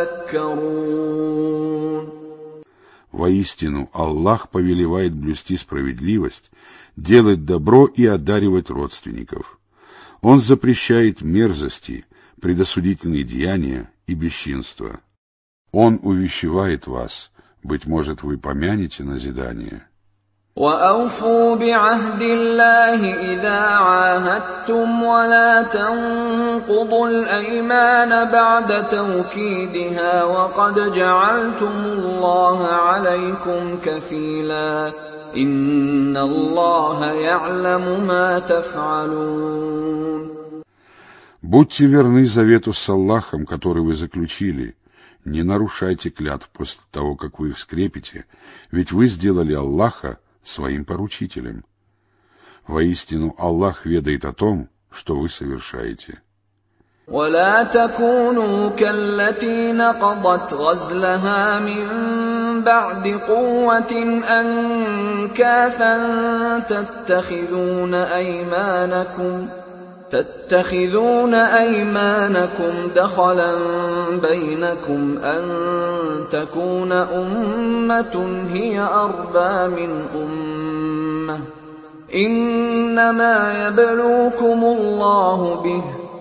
تَذَكَّرُونَ. Воистину, Аллах повелевает блюсти справедливость, делать добро и одаривать родственников. Он запрещает мерзости, предосудительные деяния и бесчинства. Он увещевает вас, быть может, вы помянете назидание. وَأَوْفُوا بِعَهْدِ اللَّهِ إِذَا عَاهَدتُّمْ وَلَا تَنقُضُوا الْأَيْمَانَ بَعْدَ تَوْكِيدِهَا وَقَدْ جَعَلْتُمُ اللَّهَ عَلَيْكُمْ كَفِيلًا إِنَّ اللَّهَ يَعْلَمُ مَا تَفْعَلُونَ. Будьте верны завету с Аллахом, который вы заключили. Не нарушайте клятв после того, как вы их скрепите, ведь вы сделали Аллаха своим поручителем. Воистину, Аллах ведает о том, что вы совершаете. وَلَا تَكُونُوا كَالَّتِي نَقَضَتْ غَزْلَهَا مِنْ بَعْدِ قُوَّةٍ أَنْكَاثًا تَتَّخِذُونَ أَيْمَانَكُمْ تَتَّخِذُونَ أَيْمَانَكُمْ دَخَلًا بَيْنَكُمْ أَنْ تَكُونَ أُمَّةٌ هِيَ أَرْبَى مِنْ أُمَّةٍ إِنَّمَا يَبْلُوكُمُ اللَّهُ بِهِ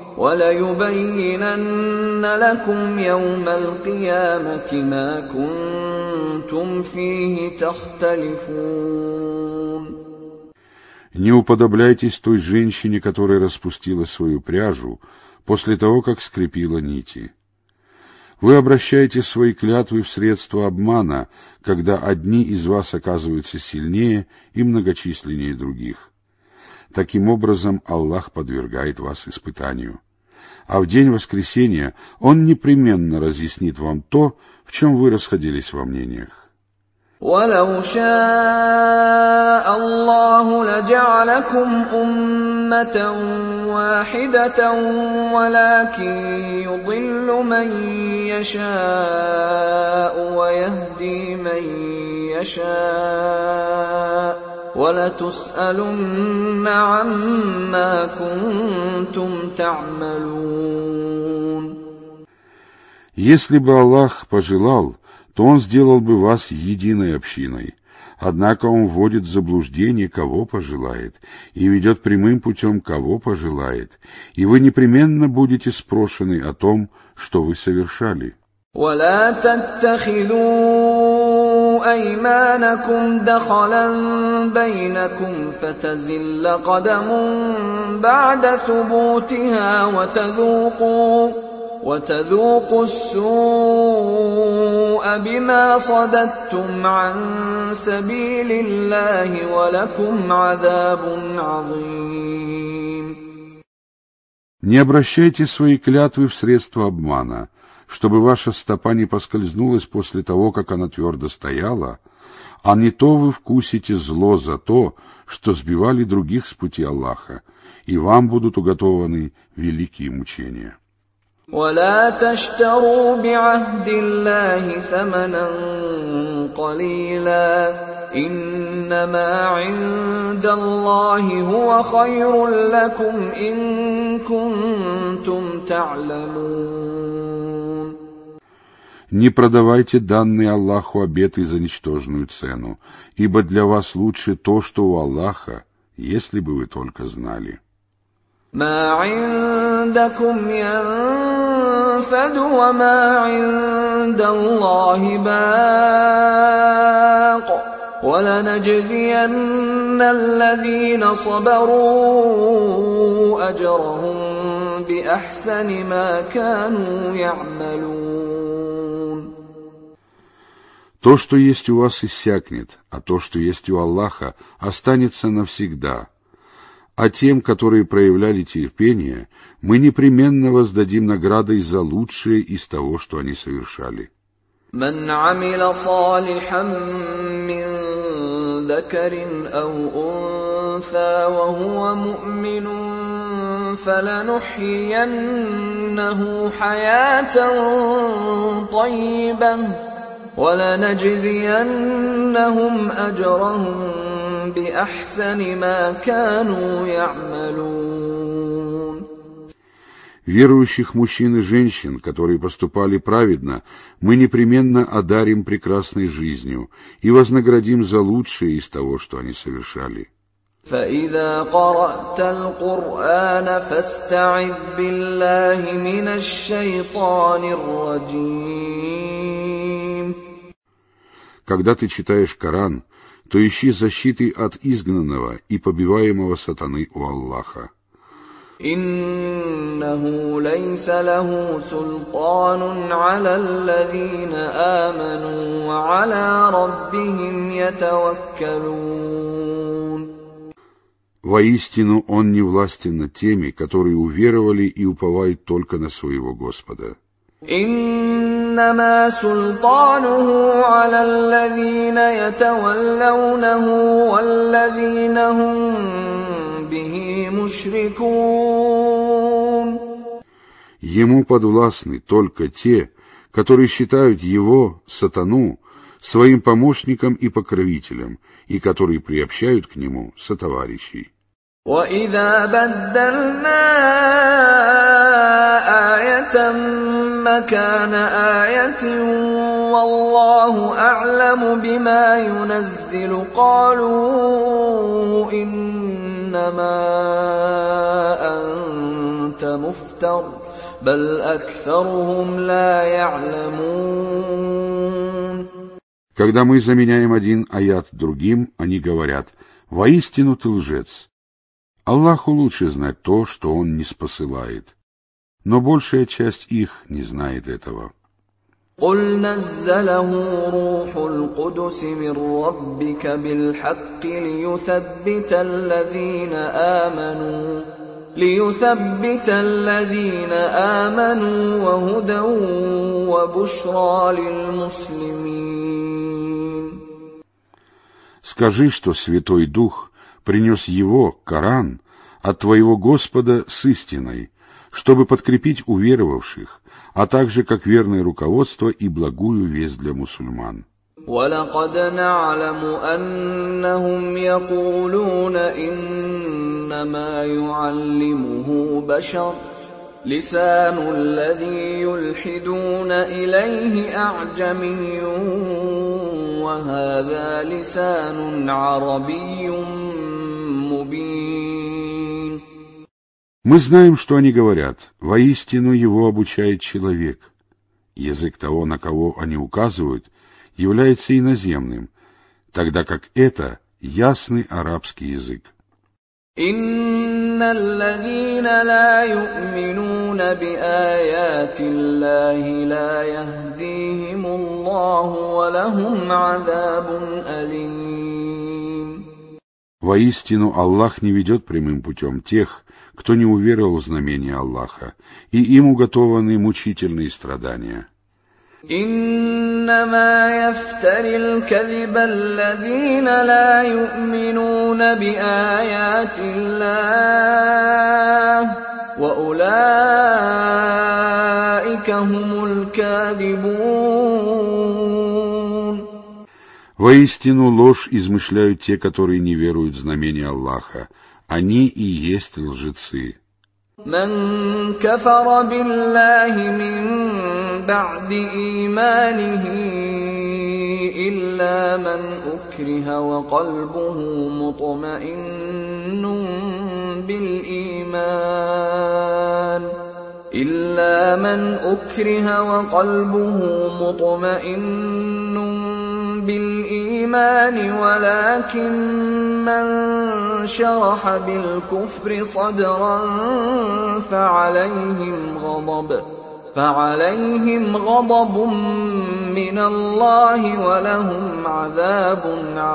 وَلَيُبَيِّنَنَّ لَكُمْ يَوْمَ الْقِيَامَةِ مَا كُنْتُمْ فِيهِ تَخْتَلِفُونَ. Не уподобляйтесь той женщине, которая распустила свою пряжу после того, как скрепила нити. Вы обращаете свои клятвы в средства обмана, когда одни из вас оказываются сильнее и многочисленнее других. Таким образом, Аллах подвергает вас испытанию. А в день воскресения Он непременно разъяснит вам то, в чем вы расходились во мнениях. وَلَوْ شَاءَ اللَّهُ لَجَعَلَكُمْ أُمَّةً وَاحِدَةً وَلَكِن يُضِلُّ مَن يَشَاءُ وَيَهْدِي مَن يَشَاءُ وَلَتُسْأَلُنَّ عَمَّا كُنتُمْ تَعْمَلُونَ. Если бы Аллах пожелал, то Он сделал бы вас единой общиной, Однако он вводит в заблуждение, кого пожелает, и ведет прямым путем, кого пожелает, и вы непременно будете спрошены о том, что вы совершали. ولا تتخذوا أيمانكم دخلا بينكم فتزل قدم بعد ثبوتها وتذوقوا وتذوقوا السوء بما صددتم عن سبيل الله ولكم عذاب عظيم. Не обращайте свои клятвы в средства обмана, чтобы ваша стопа не поскользнулась после того, как она твердо стояла, а не то вы вкусите зло за то, что сбивали других с пути Аллаха, и вам будут уготованы великие мучения. ولا تشتروا بعهد الله ثمنا قليلا إنما عند الله هو خير لكم إن كنتم تعلمون. Не продавайте данные Аллаху обеты за ничтожную цену, ибо для вас лучше то, что у Аллаха, если бы вы только знали. ما عندكم ينفد وما عند الله باق ولنجزين الذين صبروا أجرهم بأحسن ما كانوا يعملون. То, что есть у вас, иссякнет, а то, что есть у Аллаха, останется навсегда. А тем, которые проявляли терпение, мы непременно воздадим наградой за лучшее из того, что они совершали. من عمل صالحا من ذكر أو أنثى وهو مؤمن فلنحيينه حياة طيبة ولنجزينهم أجرهم بأحسن ما كانوا يعملون. Верующих мужчин и женщин, которые поступали праведно, мы непременно одарим прекрасной жизнью и вознаградим за лучшее из того, что они совершали. فإذا قرأت القرآن فاستعذ بالله من الشيطان الرجيم. Когда ты читаешь Коран, то ищи защиты от изгнанного и побиваемого сатаны у Аллаха. إنه ليس له سلطان على الذين آمنوا وعلى ربهم يتوكلون. Воистину, он не властен над теми, которые уверовали и уповают только на своего Господа. إنما سلطانه على الذين يتولونه والذين هم به مشركون. Ему подвластны только те, которые считают его, сатану, своим помощником и покровителем, и которые приобщают к нему сотоварищей. وَإِذَا بَدَّلْنَا آيَةً مَّكَانَ آيَةٍ وَاللَّهُ أَعْلَمُ بِمَا يُنَزِّلُ قَالُوا إِنَّمَا أَنتَ مُفْتَرٍ بَلْ أَكْثَرُهُمْ لَا يَعْلَمُونَ. Когда мы заменяем один аят другим, они говорят: «Воистину ты лжец». Аллаху лучше знать то, что Он не спосылает, но большая часть их не знает этого. قُلْ نَزَّلَهُ رُوحُ الْقُدُسِ مِنْ رَبِّكَ بِالْحَقِّ لِيُثَبِّتَ الَّذِينَ آمَنُوا لِيُثَبِّتَ الَّذِينَ آمَنُوا وَهُدًى وَبُشْرَى لِلْمُسْلِمِينَ. Скажи, что Святой Дух принес его, Коран, от твоего Господа с истиной, чтобы подкрепить уверовавших, а также как верное руководство и благую весть для мусульман. وَلَقَدْ نَعْلَمُ أَنَّهُمْ يَقُولُونَ إِنَّمَا يُعَلِّمُهُ بَشَرٌ لِسَانُ الَّذِي يُلْحِدُونَ إِلَيْهِ أَعْجَمِيٌّ وهذا لسان عربي مبين. Мы знаем, что они говорят. Воистину его обучает человек. Язык того, на кого они указывают, является иноземным, тогда как это ясный арабский язык. إن الذين لا يؤمنون بآيات الله لا يهديهم الله ولهم عذاب أليم. Воистину Аллах не ведет прямым путем тех, кто не уверовал в знамения Аллаха, и им уготованы мучительные страдания. إنما يفتري الكذب الذين لا يؤمنون بآيات الله وأولئك هم الكاذبون. Воистину ложь измышляют те, которые не веруют в знамения Аллаха. Они и есть лжецы. من كفر بالله من بعد إيمانه إلا من أكره وقلبه مطمئن بالإيمان إلا من أكره وقلبه مطمئن بالإيمان ولكن من شرح بالكفر صدرا فعليهم غضب فعليهم غضب من الله ولهم عذاب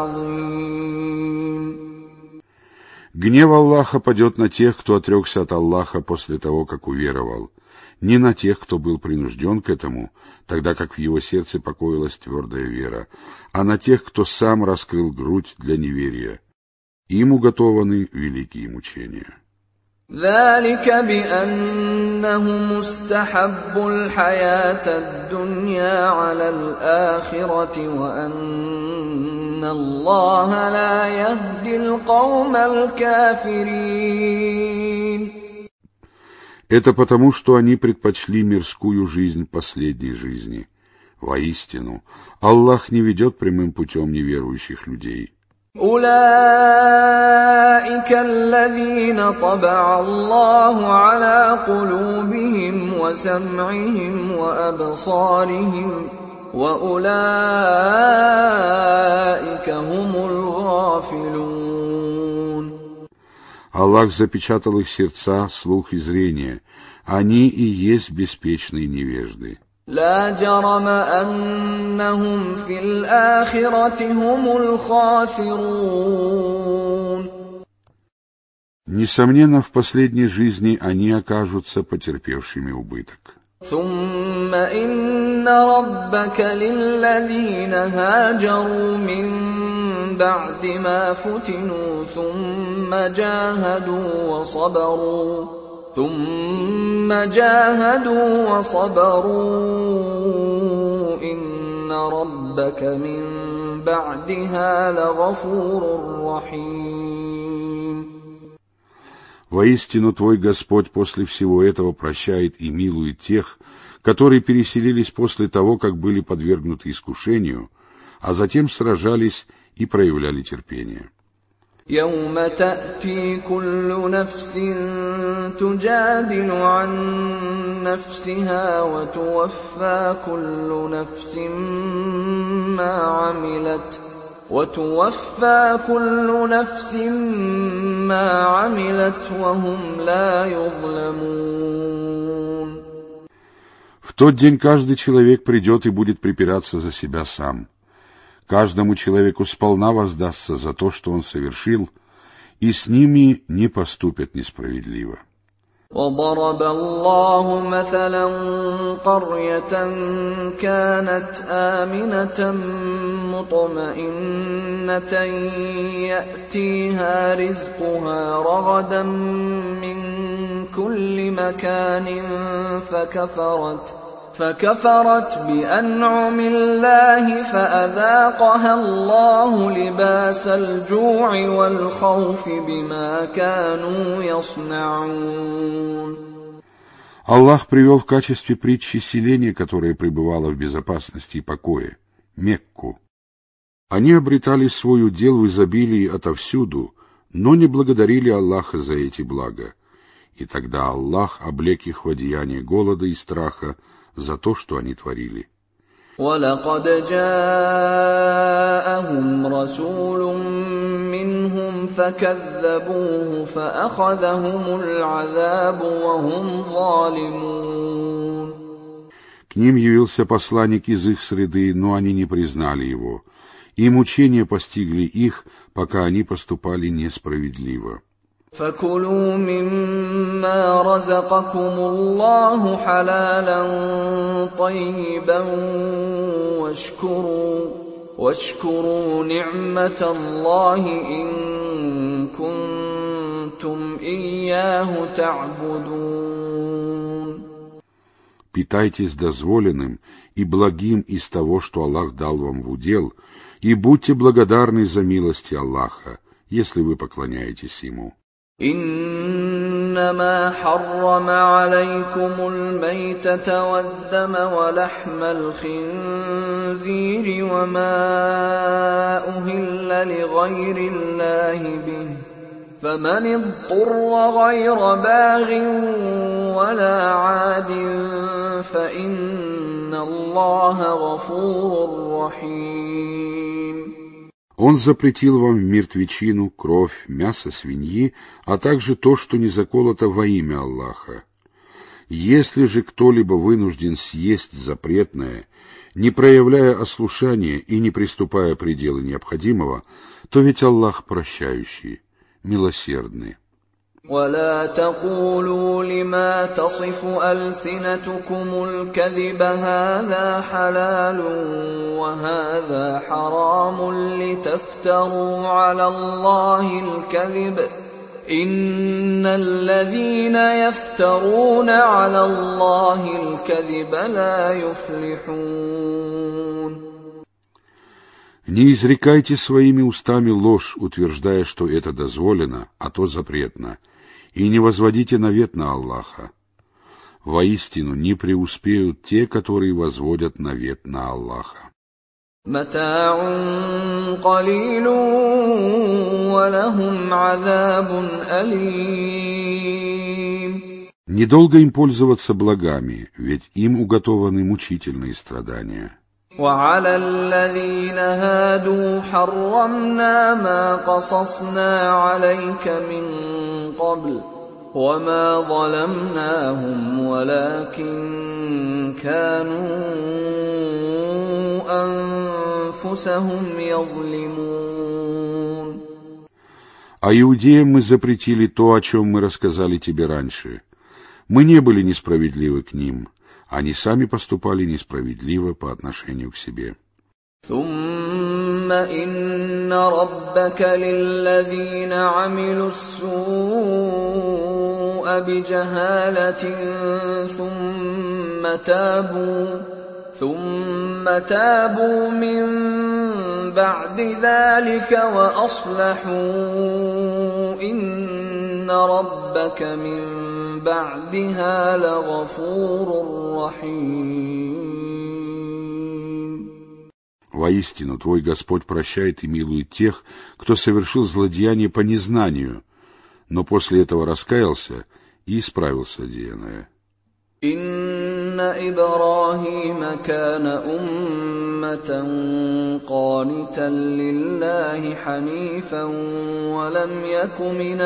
عظيم. Гнев Аллаха падет на тех, кто отрекся от Аллаха после того, как уверовал, не на тех, кто был принужден к этому, тогда как в его сердце покоилась твердая вера, а на тех, кто сам раскрыл грудь для неверия. Им уготованы великие мучения. ذلك بأنهم استحبوا الحياة الدنيا على الآخرة وأن الله لا يهدي القوم الكافرين. Это потому, что они предпочли мирскую жизнь последней жизни. Воистину, Аллах не ведет прямым путем неверующих людей. أولئك الذين طبع الله على قلوبهم وسمعهم وأبصارهم وأولئك هم الغافلون. Аллах запечатал их сердца, слух и зрение. Они и есть беспечные невежды. لا جرم أنهم في الآخرة هم الخاسرون. Несомненно, в последней жизни они окажутся потерпевшими убыток. ثم إن ربك للذين هاجروا من بعد ما فتنوا ثم جاهدوا وصبروا ثم جاهدوا وصبروا إن ربك من بعدها لغفور رحيم. Воистину, твой Господь после всего этого прощает и милует тех, которые переселились после того, как были подвергнуты искушению, а затем сражались и проявляли терпение. يوم تأتي كل نفس تجادل عن نفسها وتوفى كل نفس ما عملت وتوفى كل نفس ما عملت وهم لا يظلمون. В тот день каждый человек придет и будет припираться за себя сам. Каждому человеку сполна воздастся за то, что он совершил, и с ними не поступят несправедливо. وضرب الله مثلا قرية كانت آمنة مطمئنة يأتيها رزقها رغدا من كل مكان فكفرت فكفرت بأنعم الله فأذاقها الله لباس الجوع والخوف بما كانوا يصنعون. Аллах привел в качестве притчи селение, которое пребывало в безопасности и покое, Мекку. Они обретали свой удел в изобилии отовсюду, но не благодарили Аллаха за эти блага. И тогда Аллах облек их в одеяние голода и страха за то, что они творили. وَلَقَدْ جَاءَهُمْ رَسُولٌ مِّنْهُمْ فَكَذَّبُوهُ فَأَخَذَهُمُ الْعَذَابُ وَهُمْ ظَالِمُونَ. К ним явился посланник из их среды, но они не признали его, и мучения постигли их, пока они поступали несправедливо. فَكُلُوا مِمَّا رَزَقَكُمُ اللَّهُ حَلَالًا طَيِّبًا وَاشْكُرُوا وَاشْكُرُوا نِعْمَةَ اللَّهِ إِن كُنتُمْ إِيَّاهُ تَعْبُدُونَ. Питайтесь дозволенным и благим из того, что Аллах дал вам в удел, и будьте благодарны за милости Аллаха, если вы поклоняетесь Ему. إنما حرم عليكم الميتة والدم ولحم الخنزير وما أهل لغير الله به فمن اضطر غير باغ ولا عاد فإن الله غفور رحيم. Он запретил вам мертвечину, кровь, мясо свиньи, а также то, что не заколото во имя Аллаха. Если же кто-либо вынужден съесть запретное, не проявляя ослушания и не приступая к пределу необходимого, то ведь Аллах прощающий, милосердный. ولا تقولوا لما تصف ألسنتكم الكذب هذا حلال وهذا حرام لتفتروا على الله الكذب إن الذين يفترون على الله الكذب لا يفلحون. Не изрекайте своими устами ложь, утверждая, что это дозволено, а то запретно, и не возводите навет на Аллаха. Воистину не преуспеют те, которые возводят навет на Аллаха. متاع قليل ولهم عذاب أليم. Недолго им пользоваться благами, ведь им уготованы мучительные страдания. وعلى الذين هادوا حرمنا ما قصصنا عليك من قبل وما ظلمناهم ولكن كانوا أنفسهم يظلمون. А иудеям мы запретили то, о чем мы рассказали тебе раньше. Мы не были несправедливы к ним. Они сами поступали несправедливо по отношению к себе. ثم إن ربك للذين عملوا السوء بجهالة ثم تابوا ثم تابوا من بعد ذلك وأصلحوا إن ربك من بعدها لغفور رحيم. Воистину, твой Господь прощает и милует тех, кто совершил злодеяние по незнанию, но после этого раскаялся и исправил содеянное. إن إبراهيم كان أمة قانتا لله حنيفا ولم يك من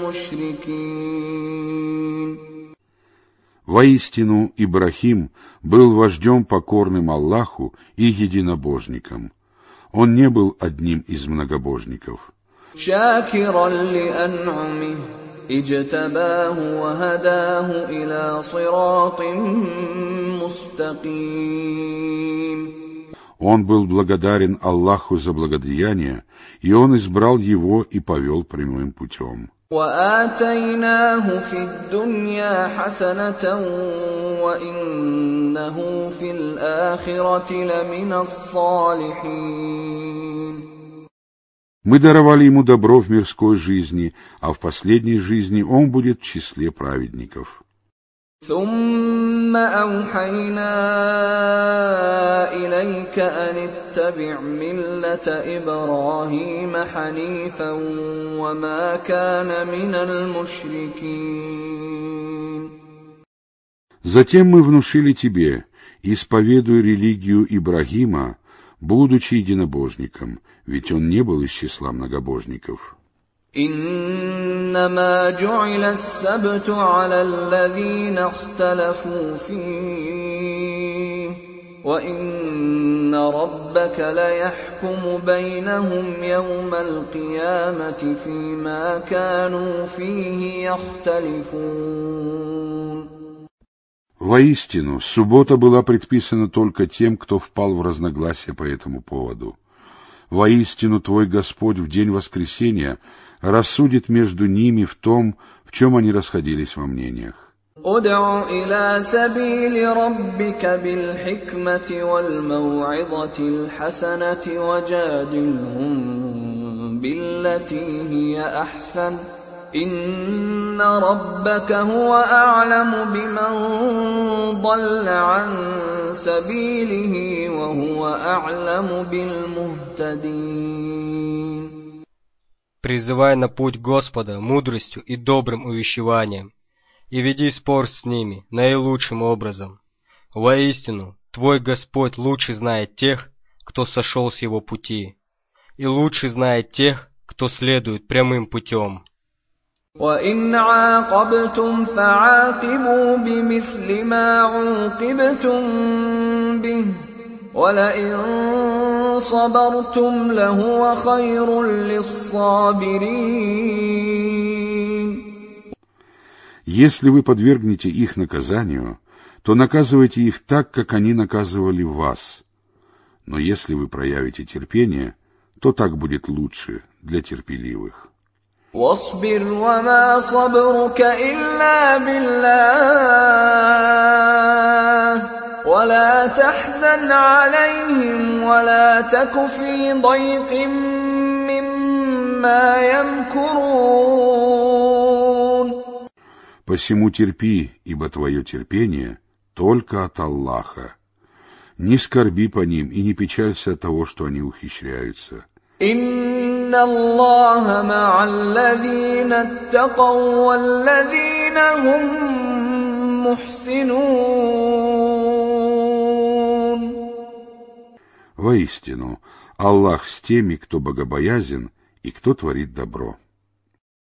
المشركين. Воистину, Ибрахим был вождем покорным Аллаху и единобожником. Он не был одним из многобожников. شاكرا لأنعمه اجتباه وهداه إلى صراط مستقيم. Он был благодарен Аллаху за благодеяние, и он избрал его и повел прямым путем. وآتيناه في الدنيا حسنة وإنه في الآخرة لمن الصالحين. Мы даровали ему добро в мирской жизни, а в последней жизни он будет в числе праведников. ثم أوحينا إليك أن اتبع ملة إبراهيم حنيفا وما كان من المشركين. Затем мы внушили тебе: исповедуй религию Ибрагима, будучи единобожником, ведь он не был из числа многобожников. إنما جعل السبت على الذين اختلفوا فيه وإن ربك ليحكم بينهم يوم القيامة فيما كانوا فيه يختلفون. Воистину, суббота была предписана только тем, кто впал в разногласия по этому поводу. Воистину, твой Господь в день воскресения рассудит между ними в том, в чем они расходились во мнениях. ادع إلى سبيل ربك بالحكمة والموعظة الحسنة وجادلهم بالتي هي أحسن إن ربك هو أعلم بمن ضل عن سبيله وهو أعلم بالمهتدين. Призывай на путь Господа мудростью и добрым увещеванием, и веди спор с ними наилучшим образом. Воистину, твой Господь лучше знает тех, кто сошел с его пути, и лучше знает тех, кто следует прямым путем. وَإِنْ عَاقَبْتُمْ فَعَاقِبُوا بِمِثْلِ مَا عُوقِبْتُمْ بِهِ وَلَئِنْ صَبَرْتُمْ لَهُوَ خَيْرٌ لِلصَّابِرِينَ. Если вы подвергнете их наказанию, то наказывайте их так, как они наказывали вас. Но если вы проявите терпение, то так будет лучше для терпеливых. واصبر وما صبرك إلا بالله ولا تحزن عليهم ولا تك في ضيق مما يمكرون. Посему терпи, ибо твое терпение только от Аллаха. Не скорби по ним и не печалься от того, что они ухищряются. إن الله مع الذين اتقوا والذين هم محسنون. Воистину, Аллах с теми, кто богобоязен и кто творит добро.